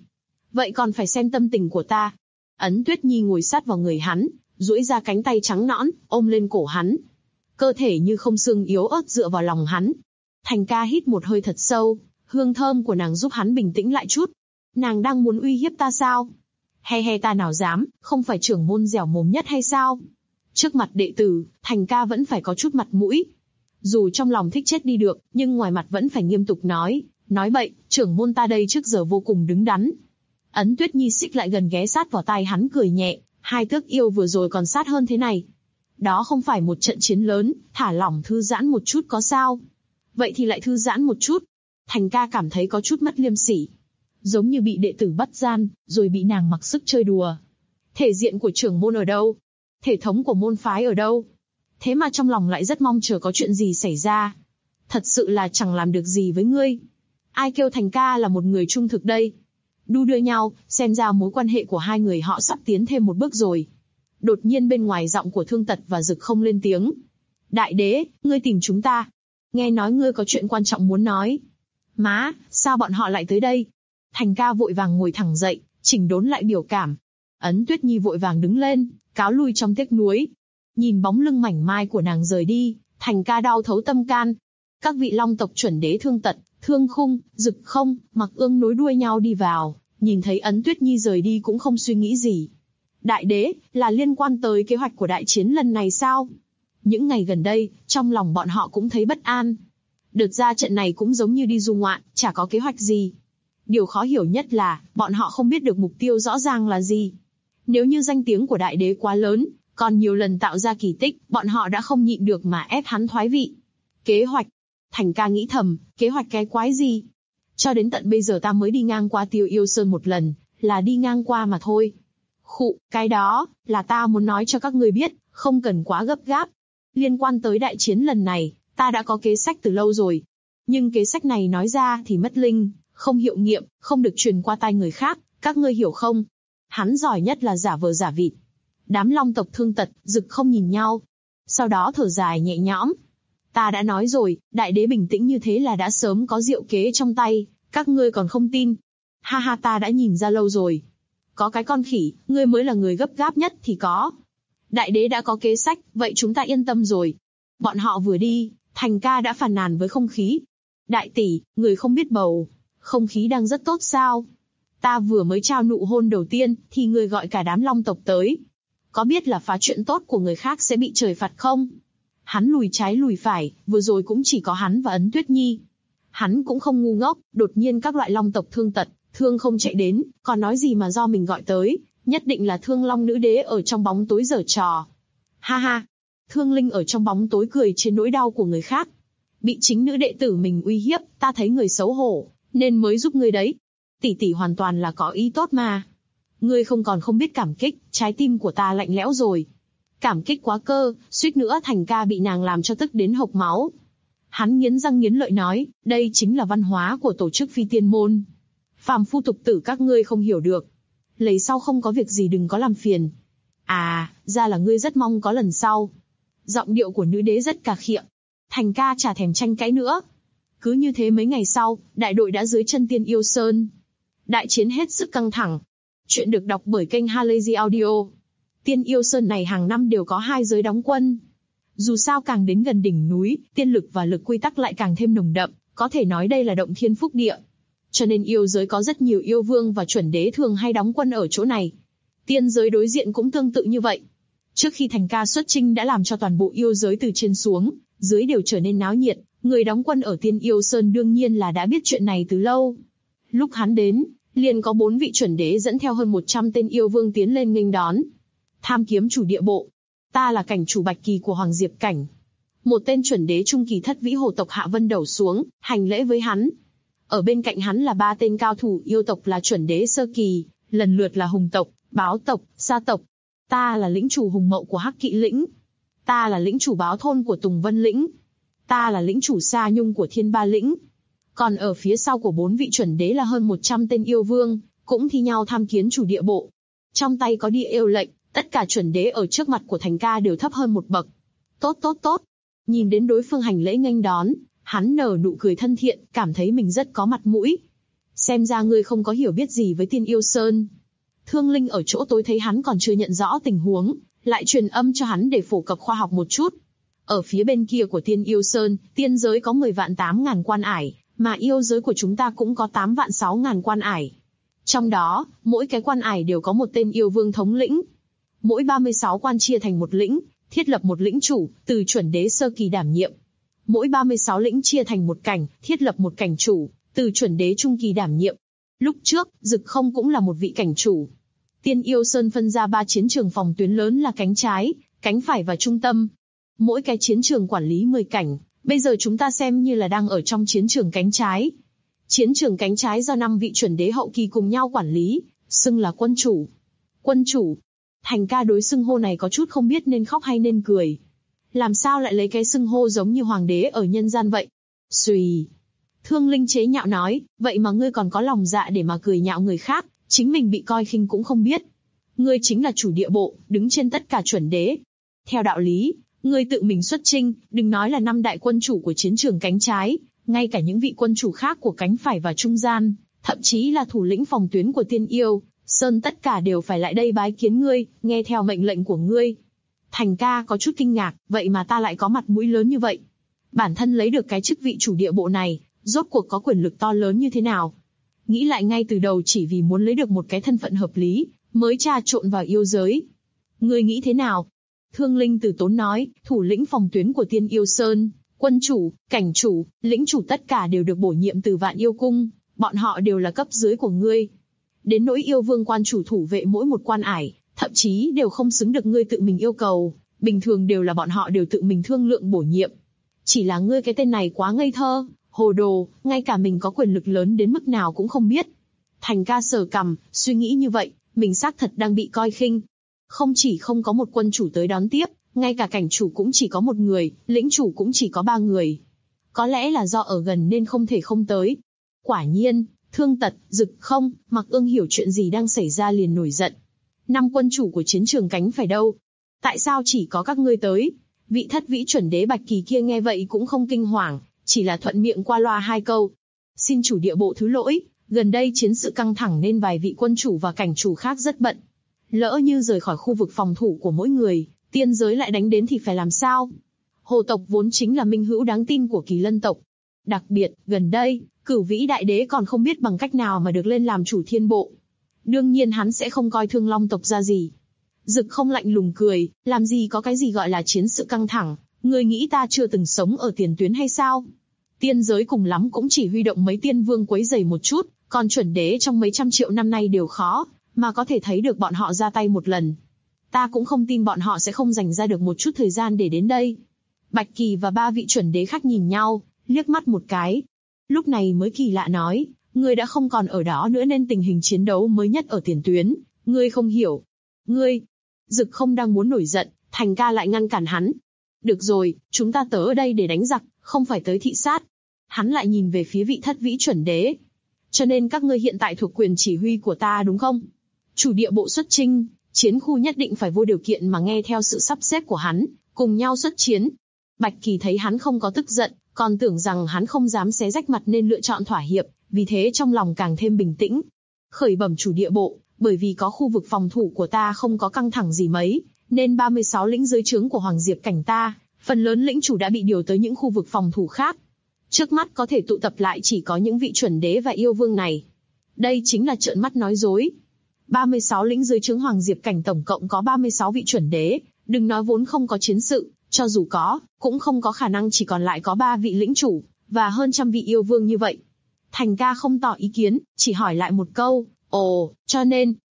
Vậy còn phải xem tâm tình của ta. Ấn Tuyết Nhi ngồi sát vào người hắn, duỗi ra cánh tay trắng nõn, ôm lên cổ hắn. Cơ thể như không xương yếu ớt dựa vào lòng hắn. Thành ca hít một hơi thật sâu, hương thơm của nàng giúp hắn bình tĩnh lại chút. Nàng đang muốn uy hiếp ta sao? He ta nào dám, không phải trưởng môn dẻo mồm nhất hay sao? Trước mặt đệ tử, Thành ca vẫn phải có chút mặt mũi. Dù trong lòng thích chết đi được, nhưng ngoài mặt vẫn phải nghiêm túc nói bậy, trưởng môn ta đây trước giờ vô cùng đứng đắn. Ấn Tuyết Nhi xích lại gần ghé sát vào tai hắn cười nhẹ, 2 tước yêu vừa rồi còn sát hơn thế này. Đó không phải một trận chiến lớn, thả lỏng thư giãn một chút có sao? Vậy thì lại thư giãn một chút. Thành ca cảm thấy có chút mất liêm sỉ. Giống như bị đệ tử bắt gian, rồi bị nàng mặc sức chơi đùa. Thể diện của trưởng môn ở đâu? Thể thống của môn phái ở đâu? Thế mà trong lòng lại rất mong chờ có chuyện gì xảy ra. Thật sự là chẳng làm được gì với ngươi. Ai kêu Thành ca là một người trung thực đây? Đu đưa nhau, xem ra mối quan hệ của hai người họ sắp tiến thêm một bước rồi. Đột nhiên bên ngoài giọng của Thương Tật và Dực Không lên tiếng. Đại đế, ngươi tìm chúng ta. Nghe nói ngươi có chuyện quan trọng muốn nói. Má, sao bọn họ lại tới đây? Thành ca vội vàng ngồi thẳng dậy, chỉnh đốn lại biểu cảm. Ấn Tuyết Nhi vội vàng đứng lên, cáo lui trong tiếc nuối. Nhìn bóng lưng mảnh mai của nàng rời đi, Thành ca đau thấu tâm can. Các vị long tộc chuẩn đế Thương Tật, Thương Khung, Dực Không, Mặc Ương nối đuôi nhau đi vào, nhìn thấy Ấn Tuyết Nhi rời đi cũng không suy nghĩ gì. Đại đế, là liên quan tới kế hoạch của đại chiến lần này sao? Những ngày gần đây, trong lòng bọn họ cũng thấy bất an. Đợt ra trận này cũng giống như đi du ngoạn, chả có kế hoạch gì. Điều khó hiểu nhất là, bọn họ không biết được mục tiêu rõ ràng là gì. Nếu như danh tiếng của đại đế quá lớn, còn nhiều lần tạo ra kỳ tích, bọn họ đã không nhịn được mà ép hắn thoái vị. Kế hoạch. Thành ca nghĩ thầm, kế hoạch cái quái gì? Cho đến tận bây giờ ta mới đi ngang qua Tiêu Yêu Sơn một lần, là đi ngang qua mà thôi. Khụ, cái đó, là ta muốn nói cho các ngươi biết, không cần quá gấp gáp. Liên quan tới đại chiến lần này, ta đã có kế sách từ lâu rồi. Nhưng kế sách này nói ra thì mất linh, không hiệu nghiệm, không được truyền qua tai người khác, các ngươi hiểu không? Hắn giỏi nhất là giả vờ giả vịt. Đám long tộc Thương Tật, Dực Không nhìn nhau. Sau đó thở dài nhẹ nhõm. Ta đã nói rồi, đại đế bình tĩnh như thế là đã sớm có diệu kế trong tay, các ngươi còn không tin. Ha ha, ta đã nhìn ra lâu rồi. Có cái con khỉ, ngươi mới là người gấp gáp nhất thì có. Đại đế đã có kế sách, vậy chúng ta yên tâm rồi. Bọn họ vừa đi, Thành ca đã phàn nàn với không khí. Đại tỷ, người không biết bầu, không khí đang rất tốt sao? Ta vừa mới trao nụ hôn đầu tiên, thì người gọi cả đám long tộc tới. Có biết là phá chuyện tốt của người khác sẽ bị trời phạt không? Hắn lùi trái lùi phải, vừa rồi cũng chỉ có hắn và Ấn Tuyết Nhi. Hắn cũng không ngu ngốc, đột nhiên các loại long tộc Thương Tật, Thương Không chạy đến, còn nói gì mà do mình gọi tới, nhất định là Thương Long nữ đế ở trong bóng tối giở trò. Ha ha, Thương Linh ở trong bóng tối cười trên nỗi đau của người khác. Bị chính nữ đệ tử mình uy hiếp, ta thấy người xấu hổ, nên mới giúp ngươi đấy. Tỷ tỷ hoàn toàn là có ý tốt mà. Ngươi không còn không biết cảm kích, trái tim của ta lạnh lẽo rồi. Cảm kích quá cơ, suýt nữa Thành ca bị nàng làm cho tức đến hộc máu. Hắn nghiến răng nghiến lợi nói, đây chính là văn hóa của tổ chức phi tiên môn. Phàm phu tục tử các ngươi không hiểu được. Lấy sau không có việc gì đừng có làm phiền. À, ra là ngươi rất mong có lần sau. Giọng điệu của nữ đế rất cà khịa. Thành ca chả thèm tranh cãi nữa. Cứ như thế mấy ngày sau, đại đội đã dưới chân Tiên Yêu Sơn. Đại chiến hết sức căng thẳng. Chuyện được đọc bởi kênh Halazy Audio. Tiên Yêu Sơn này hàng năm đều có 2 giới đóng quân. Dù sao càng đến gần đỉnh núi, tiên lực và lực quy tắc lại càng thêm nồng đậm, có thể nói đây là động thiên phúc địa. Cho nên yêu giới có rất nhiều yêu vương và chuẩn đế thường hay đóng quân ở chỗ này. Tiên giới đối diện cũng tương tự như vậy. Trước khi Thành ca xuất chinh đã làm cho toàn bộ yêu giới từ trên xuống, dưới đều trở nên náo nhiệt, người đóng quân ở Tiên Yêu Sơn đương nhiên là đã biết chuyện này từ lâu. Lúc hắn đến, liền có 4 vị chuẩn đế dẫn theo hơn 100 tên yêu vương tiến lên nghênh đón. Tham kiếm chủ địa bộ. Ta là cảnh chủ Bạch Kỳ của Hoàng Diệp Cảnh. Một tên chuẩn đế trung kỳ Thất Vĩ Hồ tộc Hạ Vân đầu xuống, hành lễ với hắn. Ở bên cạnh hắn là 3 tên cao thủ yêu tộc là chuẩn đế sơ kỳ, lần lượt là Hùng tộc, Báo tộc, Sa tộc. Ta là lĩnh chủ Hùng Mậu của Hắc Kỵ lĩnh. Ta là lĩnh chủ Báo thôn của Tùng Vân lĩnh. Ta là lĩnh chủ Sa Nhung của Thiên Ba lĩnh. Còn ở phía sau của 4 vị chuẩn đế là hơn 100 tên yêu vương, cũng thi nhau tham kiến chủ địa bộ. Trong tay có địa yêu lệnh, tất cả chuẩn đế ở trước mặt của Thành ca đều thấp hơn một bậc. Tốt tốt tốt. Nhìn đến đối phương hành lễ nghênh đón, hắn nở nụ cười thân thiện, cảm thấy mình rất có mặt mũi. Xem ra ngươi không có hiểu biết gì với Tiên Yêu Sơn. Thương Linh ở chỗ tối thấy hắn còn chưa nhận rõ tình huống, lại truyền âm cho hắn để phổ cập khoa học một chút. Ở phía bên kia của Tiên Yêu Sơn, tiên giới có 10 vạn 8 ngàn quan ải, mà yêu giới của chúng ta cũng có 8 vạn 6 ngàn quan ải. Trong đó, mỗi cái quan ải đều có một tên yêu vương thống lĩnh. Mỗi 36 quan chia thành một lĩnh, thiết lập một lĩnh chủ, từ chuẩn đế sơ kỳ đảm nhiệm. Mỗi 36 lĩnh chia thành một cảnh, thiết lập một cảnh chủ, từ chuẩn đế trung kỳ đảm nhiệm. Lúc trước, Dực Không cũng là một vị cảnh chủ. Tiên Yêu Sơn phân ra 3 chiến trường phòng tuyến lớn là cánh trái, cánh phải và trung tâm. Mỗi cái chiến trường quản lý 10 cảnh, bây giờ chúng ta xem như là đang ở trong chiến trường cánh trái. Chiến trường cánh trái do 5 vị chuẩn đế hậu kỳ cùng nhau quản lý, xưng là quân chủ. Quân chủ. Thành ca đối xưng hô này có chút không biết nên khóc hay nên cười. Làm sao lại lấy cái xưng hô giống như hoàng đế ở nhân gian vậy? Xùy. Thương Linh chế nhạo nói, vậy mà ngươi còn có lòng dạ để mà cười nhạo người khác, chính mình bị coi khinh cũng không biết. Ngươi chính là chủ địa bộ, đứng trên tất cả chuẩn đế. Theo đạo lý, ngươi tự mình xuất chinh, đừng nói là 5 đại quân chủ của chiến trường cánh trái, ngay cả những vị quân chủ khác của cánh phải và trung gian, thậm chí là thủ lĩnh phòng tuyến của Tiên Yêu Sơn tất cả đều phải lại đây bái kiến ngươi, nghe theo mệnh lệnh của ngươi. Thành ca có chút kinh ngạc, vậy mà ta lại có mặt mũi lớn như vậy. Bản thân lấy được cái chức vị chủ địa bộ này, rốt cuộc có quyền lực to lớn như thế nào? Nghĩ lại ngay từ đầu chỉ vì muốn lấy được một cái thân phận hợp lý, mới trà trộn vào yêu giới. Ngươi nghĩ thế nào? Thương Linh từ tốn nói, thủ lĩnh phòng tuyến của Tiên Yêu Sơn, quân chủ, cảnh chủ, lĩnh chủ tất cả đều được bổ nhiệm từ Vạn Yêu Cung, bọn họ đều là cấp dưới của ngươi. Đến nỗi yêu vương quan chủ thủ vệ mỗi một quan ải, thậm chí đều không xứng được ngươi tự mình yêu cầu, bình thường đều là bọn họ đều tự mình thương lượng bổ nhiệm. Chỉ là ngươi cái tên này quá ngây thơ, hồ đồ, ngay cả mình có quyền lực lớn đến mức nào cũng không biết. Thành ca sờ cằm, suy nghĩ như vậy, mình xác thật đang bị coi khinh. Không chỉ không có một quân chủ tới đón tiếp, ngay cả cảnh chủ cũng chỉ có 1 người, lĩnh chủ cũng chỉ có 3 người. Có lẽ là do ở gần nên không thể không tới. Quả nhiên, Thương Tật, Dực Không, Mặc Ương hiểu chuyện gì đang xảy ra liền nổi giận. 5 quân chủ của chiến trường cánh phải đâu? Tại sao chỉ có các ngươi tới? Vị thất vĩ chuẩn đế Bạch Kỳ kia nghe vậy cũng không kinh hoàng, chỉ là thuận miệng qua loa 2 câu. Xin chủ địa bộ thứ lỗi, gần đây chiến sự căng thẳng nên vài vị quân chủ và cảnh chủ khác rất bận. Lỡ như rời khỏi khu vực phòng thủ của mỗi người, tiên giới lại đánh đến thì phải làm sao? Hồ tộc vốn chính là minh hữu đáng tin của Kỳ Lân tộc. Đặc biệt, gần đây, Cửu Vĩ Đại Đế còn không biết bằng cách nào mà được lên làm chủ thiên bộ. Đương nhiên hắn sẽ không coi Thương Long tộc ra gì. Dực Không lạnh lùng cười, làm gì có cái gì gọi là chiến sự căng thẳng, ngươi nghĩ ta chưa từng sống ở tiền tuyến hay sao? Tiên giới cùng lắm cũng chỉ huy động mấy tiên vương quấy rầy một chút, còn chuẩn đế trong mấy trăm triệu năm nay đều khó, mà có thể thấy được bọn họ ra tay một lần. Ta cũng không tin bọn họ sẽ không dành ra được một chút thời gian để đến đây. Bạch Kỳ và 3 vị chuẩn đế khác nhìn nhau, liếc mắt một cái. Lúc này mới kỳ lạ nói, ngươi đã không còn ở đó nữa nên tình hình chiến đấu mới nhất ở tiền tuyến, ngươi không hiểu. Ngươi, Dực Không đang muốn nổi giận, Thành ca lại ngăn cản hắn. Được rồi, chúng ta tới ở đây để đánh giặc, không phải tới thị sát. Hắn lại nhìn về phía vị thất vĩ chuẩn đế. Cho nên các ngươi hiện tại thuộc quyền chỉ huy của ta đúng không? Chủ địa bộ xuất chinh, chiến khu nhất định phải vô điều kiện mà nghe theo sự sắp xếp của hắn, cùng nhau xuất chiến. Bạch Kỳ thấy hắn không có tức giận, còn tưởng rằng hắn không dám xé rách mặt nên lựa chọn thỏa hiệp, vì thế trong lòng càng thêm bình tĩnh. Khởi bẩm chủ địa bộ, bởi vì có khu vực phòng thủ của ta không có căng thẳng gì mấy, nên 36 lĩnh dưới trướng của Hoàng Diệp Cảnh ta, phần lớn lĩnh chủ đã bị điều tới những khu vực phòng thủ khác. Trước mắt có thể tụ tập lại chỉ có những vị chuẩn đế và yêu vương này. Đây chính là trợn mắt nói dối. 36 lĩnh dưới trướng Hoàng Diệp Cảnh tổng cộng có 36 vị chuẩn đế, đừng nói vốn không có chiến sự, cho dù có, cũng không có khả năng chỉ còn lại có 3 vị lĩnh chủ, và hơn trăm vị yêu vương như vậy. Thành ca không tỏ ý kiến, chỉ hỏi lại một câu, ồ, cho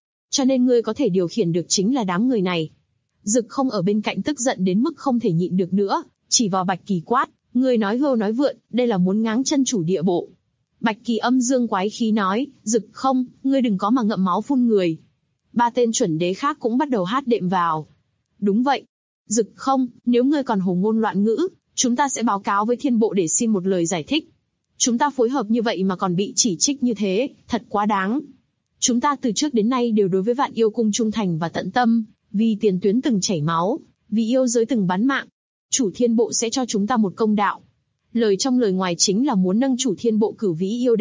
nên ngươi có thể điều khiển được chính là đám người này. Dực Không ở bên cạnh tức giận đến mức không thể nhịn được nữa, chỉ vào Bạch Kỳ quát, ngươi nói hưu nói vượn, đây là muốn ngáng chân chủ địa bộ. Bạch Kỳ âm dương quái khí nói, Dực Không, ngươi đừng có mà ngậm máu phun người. 3 tên chuẩn đế khác cũng bắt đầu hát đệm vào. Đúng vậy. Dực Không, nếu ngươi còn hồ ngôn loạn ngữ, chúng ta sẽ báo cáo với thiên bộ để xin một lời giải thích. Chúng ta phối hợp như vậy mà còn bị chỉ trích như thế, thật quá đáng. Chúng ta từ trước đến nay đều đối với Vạn Yêu Cung trung thành và tận tâm, vì tiền tuyến từng chảy máu, vì yêu giới từng bán mạng. Chủ thiên bộ sẽ cho chúng ta một công đạo. Lời trong lời ngoài chính là muốn nâng chủ thiên bộ Cửu Vĩ yêu đế,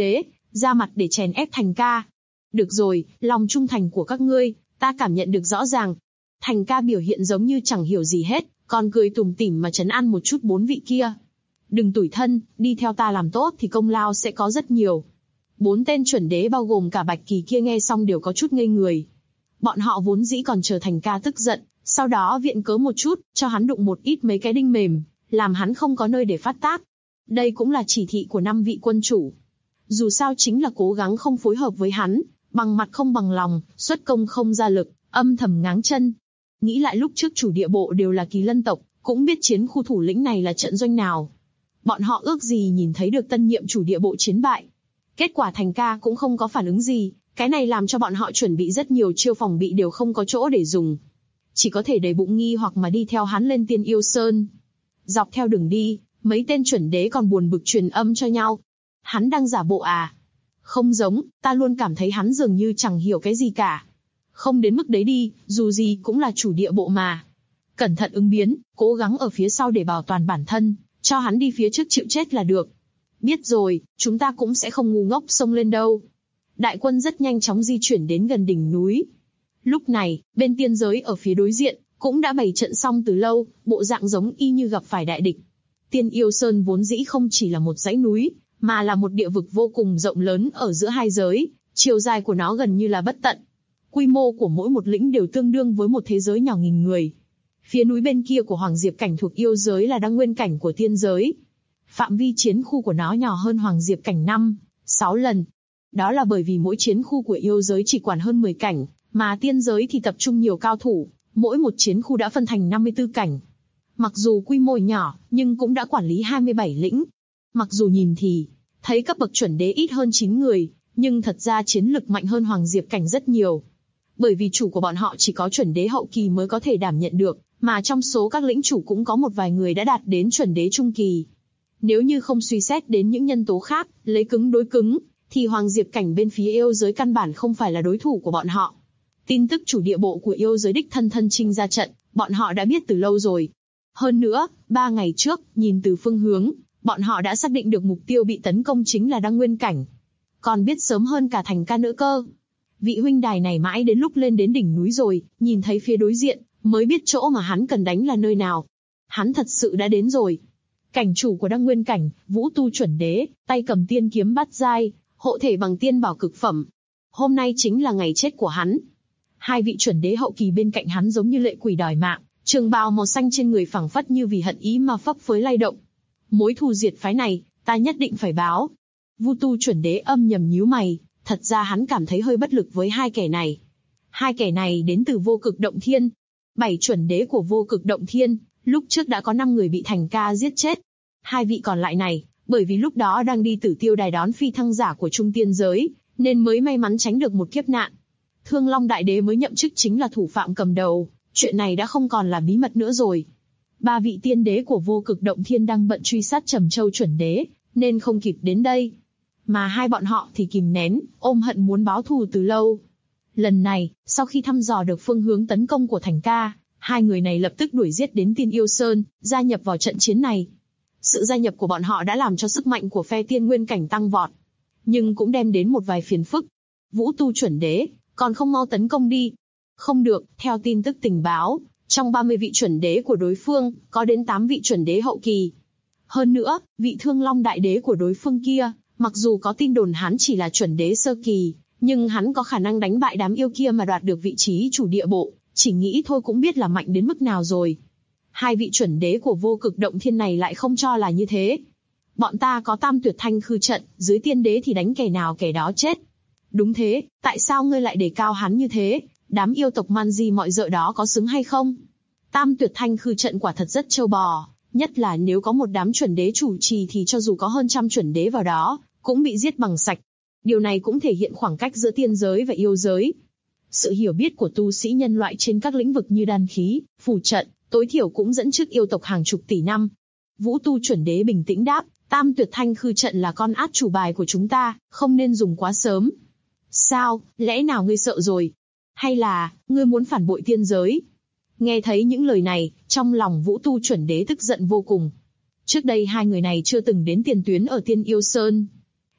ra mặt để chèn ép Thành ca. Được rồi, lòng trung thành của các ngươi, ta cảm nhận được rõ ràng. Thành ca biểu hiện giống như chẳng hiểu gì hết, còn cười tủm tỉm mà trấn an một chút 4 vị kia. Đừng tủi thân, đi theo ta làm tốt thì công lao sẽ có rất nhiều. 4 tên chuẩn đế bao gồm cả Bạch Kỳ kia nghe xong đều có chút ngây người. Bọn họ vốn dĩ còn chờ Thành ca tức giận, sau đó viện cớ một chút, cho hắn đụng một ít mấy cái đinh mềm, làm hắn không có nơi để phát tác. Đây cũng là chỉ thị của 5 vị quân chủ. Dù sao chính là cố gắng không phối hợp với hắn, bằng mặt không bằng lòng, xuất công không ra lực, âm thầm ngáng chân. Nghĩ lại lúc trước chủ địa bộ đều là Kỳ Lân tộc, cũng biết chiến khu thủ lĩnh này là trận doanh nào. Bọn họ ước gì nhìn thấy được tân nhiệm chủ địa bộ chiến bại. Kết quả Thành ca cũng không có phản ứng gì, cái này làm cho bọn họ chuẩn bị rất nhiều chiêu phòng bị đều không có chỗ để dùng. Chỉ có thể đầy bụng nghi hoặc mà đi theo hắn lên Tiên Yêu Sơn. Dọc theo đường đi, mấy tên chuẩn đế còn buồn bực truyền âm cho nhau. Hắn đang giả bộ à? Không giống, ta luôn cảm thấy hắn dường như chẳng hiểu cái gì cả. Không đến mức đấy đi, dù gì cũng là chủ địa bộ mà. Cẩn thận ứng biến, cố gắng ở phía sau để bảo toàn bản thân, cho hắn đi phía trước chịu chết là được. Biết rồi, chúng ta cũng sẽ không ngu ngốc xông lên đâu. Đại quân rất nhanh chóng di chuyển đến gần đỉnh núi. Lúc này, bên tiên giới ở phía đối diện, cũng đã bày trận xong từ lâu, bộ dạng giống y như gặp phải đại địch. Tiên Yêu Sơn vốn dĩ không chỉ là một dãy núi, mà là một địa vực vô cùng rộng lớn ở giữa hai giới, chiều dài của nó gần như là bất tận. Quy mô của mỗi một lĩnh đều tương đương với một thế giới nhỏ nghìn người. Phía núi bên kia của Hoàng Diệp Cảnh thuộc yêu giới là Đăng Nguyên Cảnh của tiên giới. Phạm vi chiến khu của nó nhỏ hơn Hoàng Diệp Cảnh 5-6 lần. Đó là bởi vì mỗi chiến khu của yêu giới chỉ quản hơn 10 cảnh, mà tiên giới thì tập trung nhiều cao thủ, mỗi một chiến khu đã phân thành 54 cảnh. Mặc dù quy mô nhỏ, nhưng cũng đã quản lý 27 lĩnh. Mặc dù nhìn thì thấy cấp bậc chuẩn đế ít hơn 9 người, nhưng thật ra chiến lực mạnh hơn Hoàng Diệp Cảnh rất nhiều. Bởi vì chủ của bọn họ chỉ có chuẩn đế hậu kỳ mới có thể đảm nhận được, mà trong số các lĩnh chủ cũng có một vài người đã đạt đến chuẩn đế trung kỳ. Nếu như không suy xét đến những nhân tố khác, lấy cứng đối cứng, thì Hoàng Diệp Cảnh bên phía yêu giới căn bản không phải là đối thủ của bọn họ. Tin tức chủ địa bộ của yêu giới đích thân trinh ra trận, bọn họ đã biết từ lâu rồi. Hơn nữa, 3 ngày trước, nhìn từ phương hướng, bọn họ đã xác định được mục tiêu bị tấn công chính là Đăng Nguyên Cảnh. Còn biết sớm hơn cả Thành ca nữa cơ. Vị huynh đài này mãi đến lúc lên đến đỉnh núi rồi, nhìn thấy phía đối diện, mới biết chỗ mà hắn cần đánh là nơi nào. Hắn thật sự đã đến rồi. Cảnh chủ của Đăng Nguyên Cảnh, Vũ Tu chuẩn đế, tay cầm tiên kiếm bát giai, hộ thể bằng tiên bảo cực phẩm. Hôm nay chính là ngày chết của hắn. 2 vị chuẩn đế hậu kỳ bên cạnh hắn giống như lệ quỷ đòi mạng, trường bào màu xanh trên người phẳng phất như vì hận ý mà phấp phới lay động. Mối thù diệt phái này, ta nhất định phải báo. Vu Tu chuẩn đế âm nhầm nhíu mày, thật ra hắn cảm thấy hơi bất lực với 2 kẻ này. 2 kẻ này đến từ Vô Cực Động Thiên. 7 chuẩn đế của Vô Cực Động Thiên, lúc trước đã có 5 người bị Thành ca giết chết. 2 vị còn lại này, bởi vì lúc đó đang đi Tử Tiêu Đài đón phi thăng giả của Trung Tiên giới, nên mới may mắn tránh được một kiếp nạn. Thương Long Đại Đế mới nhậm chức chính là thủ phạm cầm đầu, chuyện này đã không còn là bí mật nữa rồi. 3 vị tiên đế của Vô Cực Động Thiên đang bận truy sát Trầm Châu chuẩn đế, nên không kịp đến đây. Mà 2 bọn họ thì kìm nén, ôm hận muốn báo thù từ lâu. Lần này, sau khi thăm dò được phương hướng tấn công của Thành ca, 2 người này lập tức đuổi giết đến Tiên Yêu Sơn, gia nhập vào trận chiến này. Sự gia nhập của bọn họ đã làm cho sức mạnh của phe Tiên Nguyên Cảnh tăng vọt, nhưng cũng đem đến một vài phiền phức. Vũ Tu chuẩn đế, còn không mau tấn công đi. Không được, theo tin tức tình báo, trong 30 vị chuẩn đế của đối phương, có đến 8 vị chuẩn đế hậu kỳ. Hơn nữa, vị Thương Long Đại Đế của đối phương kia, mặc dù có tin đồn hắn chỉ là chuẩn đế sơ kỳ, nhưng hắn có khả năng đánh bại đám yêu kia mà đoạt được vị trí chủ địa bộ, chỉ nghĩ thôi cũng biết là mạnh đến mức nào rồi. 2 vị chuẩn đế của Vô Cực Động Thiên này lại không cho là như thế. Bọn ta có Tam Tuyệt Thanh Khư trận, dưới tiên đế thì đánh kẻ nào kẻ đó chết. Đúng thế, tại sao ngươi lại đề cao hắn như thế? Đám yêu tộc man di mọi dợ đó có xứng hay không? Tam Tuyệt Thanh Khư trận quả thật rất trâu bò, nhất là nếu có một đám chuẩn đế chủ trì thì cho dù có hơn trăm chuẩn đế vào đó, cũng bị giết bằng sạch. Điều này cũng thể hiện khoảng cách giữa tiên giới và yêu giới. Sự hiểu biết của tu sĩ nhân loại trên các lĩnh vực như đan khí, phù trận, tối thiểu cũng dẫn trước yêu tộc hàng chục tỷ năm. Vũ Tu chuẩn đế bình tĩnh đáp, Tam Tuyệt Thanh Khư trận là con át chủ bài của chúng ta, không nên dùng quá sớm. Sao, lẽ nào ngươi sợ rồi? Hay là, ngươi muốn phản bội tiên giới? Nghe thấy những lời này, trong lòng Vũ Tu chuẩn đế tức giận vô cùng. Trước đây 2 người này chưa từng đến tiền tuyến ở Tiên Yêu Sơn.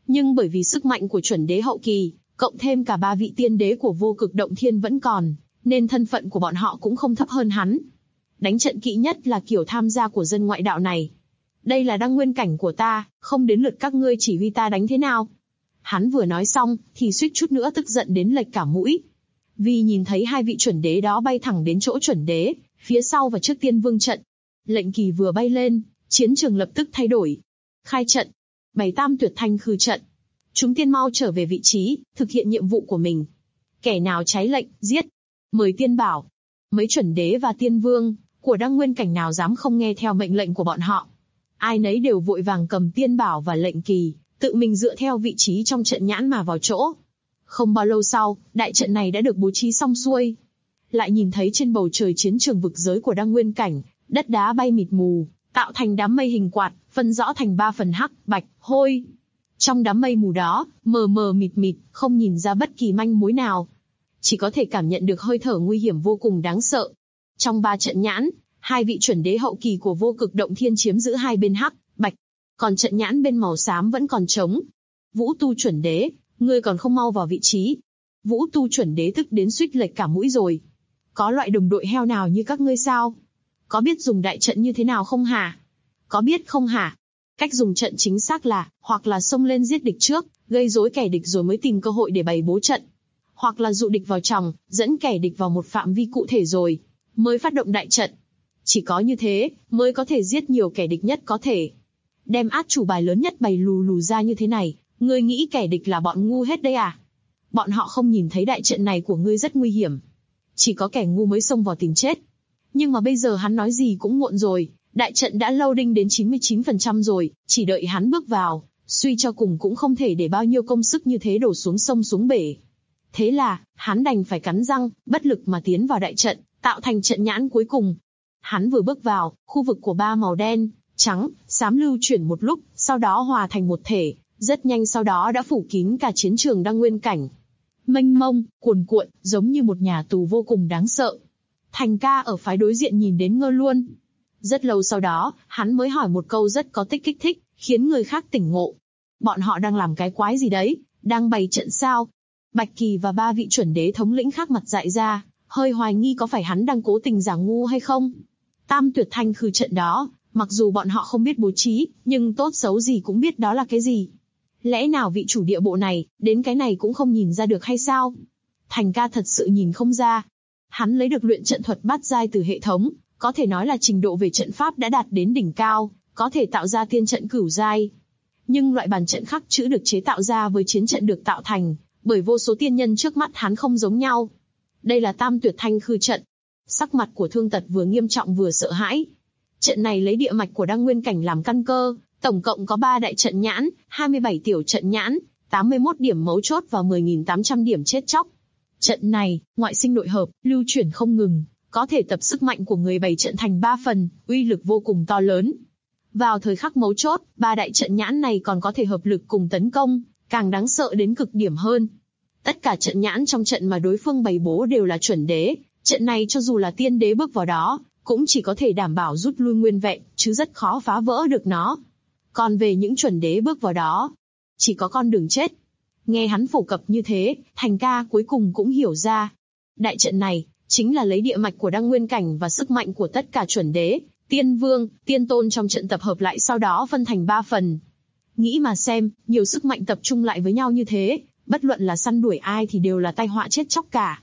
Nhưng bởi vì sức mạnh của chuẩn đế hậu kỳ, cộng thêm cả 3 vị tiên đế của vô cực động thiên vẫn còn, nên thân phận của bọn họ cũng không thấp hơn hắn. Đánh trận kỵ nhất là kiểu tham gia của dân ngoại đạo này. Đây là đăng nguyên cảnh của ta, không đến lượt các ngươi chỉ huy ta đánh thế nào. Hắn vừa nói xong, thì suýt chút nữa tức giận đến lệch cả mũi. Vì nhìn thấy 2 vị chuẩn đế đó bay thẳng đến chỗ chuẩn đế, phía sau và trước tiên vương trận. Lệnh kỳ vừa bay lên, chiến trường lập tức thay đổi. Khai trận, bày tam tuyệt thanh khư trận. Chúng tiên mau trở về vị trí, thực hiện nhiệm vụ của mình. Kẻ nào trái lệnh, giết. Mời tiên bảo. Mấy chuẩn đế và tiên vương của đăng nguyên cảnh nào dám không nghe theo mệnh lệnh của bọn họ. Ai nấy đều vội vàng cầm tiên bảo và lệnh kỳ, tự mình dựa theo vị trí trong trận nhãn mà vào chỗ. Không bao lâu sau, đại trận này đã được bố trí xong xuôi. Lại nhìn thấy trên bầu trời chiến trường vực giới của đăng nguyên cảnh, đất đá bay mịt mù, tạo thành đám mây hình quạt, phân rõ thành 3 phần hắc, bạch, hôi. Trong đám mây mù đó, mờ mờ mịt mịt, không nhìn ra bất kỳ manh mối nào. Chỉ có thể cảm nhận được hơi thở nguy hiểm vô cùng đáng sợ. Trong 3 trận nhãn, 2 vị chuẩn đế hậu kỳ của vô cực động thiên chiếm giữ 2 bên hắc, bạch. Còn trận nhãn bên màu xám vẫn còn trống. Vũ tu chuẩn đế, ngươi còn không mau vào vị trí. Vũ tu chuẩn đế tức đến suýt lệch cả mũi rồi. Có loại đồng đội heo nào như các ngươi sao? Có biết dùng đại trận như thế nào không hả? Có biết không hả? Cách dùng trận chính xác là, hoặc là xông lên giết địch trước, gây rối kẻ địch rồi mới tìm cơ hội để bày bố trận. Hoặc là dụ địch vào chòng, dẫn kẻ địch vào một phạm vi cụ thể rồi, mới phát động đại trận. Chỉ có như thế, mới có thể giết nhiều kẻ địch nhất có thể. Đem át chủ bài lớn nhất bày lù lù ra như thế này, ngươi nghĩ kẻ địch là bọn ngu hết đấy à? Bọn họ không nhìn thấy đại trận này của ngươi rất nguy hiểm. Chỉ có kẻ ngu mới xông vào tìm chết. Nhưng mà bây giờ hắn nói gì cũng muộn rồi, đại trận đã loading đến 99% rồi, chỉ đợi hắn bước vào, suy cho cùng cũng không thể để bao nhiêu công sức như thế đổ xuống sông xuống bể. Thế là, hắn đành phải cắn răng, bất lực mà tiến vào đại trận, tạo thành trận nhãn cuối cùng. Hắn vừa bước vào, khu vực của 3 màu đen, trắng, xám lưu chuyển một lúc, sau đó hòa thành một thể, rất nhanh sau đó đã phủ kín cả chiến trường đăng nguyên cảnh. Mênh mông, cuồn cuộn, giống như một nhà tù vô cùng đáng sợ. Thành ca ở phái đối diện nhìn đến ngơ luôn. Rất lâu sau đó, hắn mới hỏi một câu rất có tích kích thích, khiến người khác tỉnh ngộ. Bọn họ đang làm cái quái gì đấy, đang bày trận sao? Bạch Kỳ và 3 vị chuẩn đế thống lĩnh khác mặt dại ra, hơi hoài nghi có phải hắn đang cố tình giả ngu hay không. Tam tuyệt thanh khư trận đó, mặc dù bọn họ không biết bố trí, nhưng tốt xấu gì cũng biết đó là cái gì. Lẽ nào vị chủ địa bộ này, đến cái này cũng không nhìn ra được hay sao? Thành ca thật sự nhìn không ra. Hắn lấy được luyện trận thuật bát giai từ hệ thống, có thể nói là trình độ về trận pháp đã đạt đến đỉnh cao, có thể tạo ra tiên trận cửu giai. Nhưng loại bàn trận khắc chữ được chế tạo ra với chiến trận được tạo thành bởi vô số tiên nhân trước mắt hắn không giống nhau. Đây là tam tuyệt thanh khư trận. Sắc mặt của Thương Tật vừa nghiêm trọng vừa sợ hãi. Trận này lấy địa mạch của đăng nguyên cảnh làm căn cơ, tổng cộng có 3 đại trận nhãn, 27 tiểu trận nhãn, 81 điểm mấu chốt và 10.800 điểm chết chóc. Trận này, ngoại sinh nội hợp, lưu chuyển không ngừng, có thể tập sức mạnh của người bày trận thành 3 phần, uy lực vô cùng to lớn. Vào thời khắc mấu chốt, 3 đại trận nhãn này còn có thể hợp lực cùng tấn công, càng đáng sợ đến cực điểm hơn. Tất cả trận nhãn trong trận mà đối phương bày bố đều là chuẩn đế, trận này cho dù là tiên đế bước vào đó, cũng chỉ có thể đảm bảo rút lui nguyên vẹn, chứ rất khó phá vỡ được nó. Còn về những chuẩn đế bước vào đó, chỉ có con đường chết. Nghe hắn phổ cập như thế, Thành ca cuối cùng cũng hiểu ra. Đại trận này, chính là lấy địa mạch của đăng nguyên cảnh và sức mạnh của tất cả chuẩn đế, tiên vương, tiên tôn trong trận tập hợp lại sau đó phân thành 3 phần. Nghĩ mà xem, nhiều sức mạnh tập trung lại với nhau như thế, bất luận là săn đuổi ai thì đều là tai họa chết chóc cả.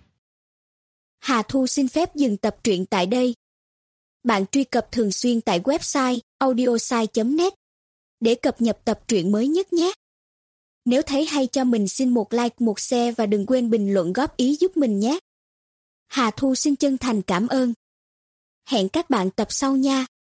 Hà Thu xin phép dừng tập truyện tại đây. Bạn truy cập thường xuyên tại website audiosai.net để cập nhật tập truyện mới nhất nhé. Nếu thấy hay cho mình xin một like, một share và đừng quên bình luận góp ý giúp mình nhé. Hà Thu xin chân thành cảm ơn. Hẹn các bạn tập sau nha.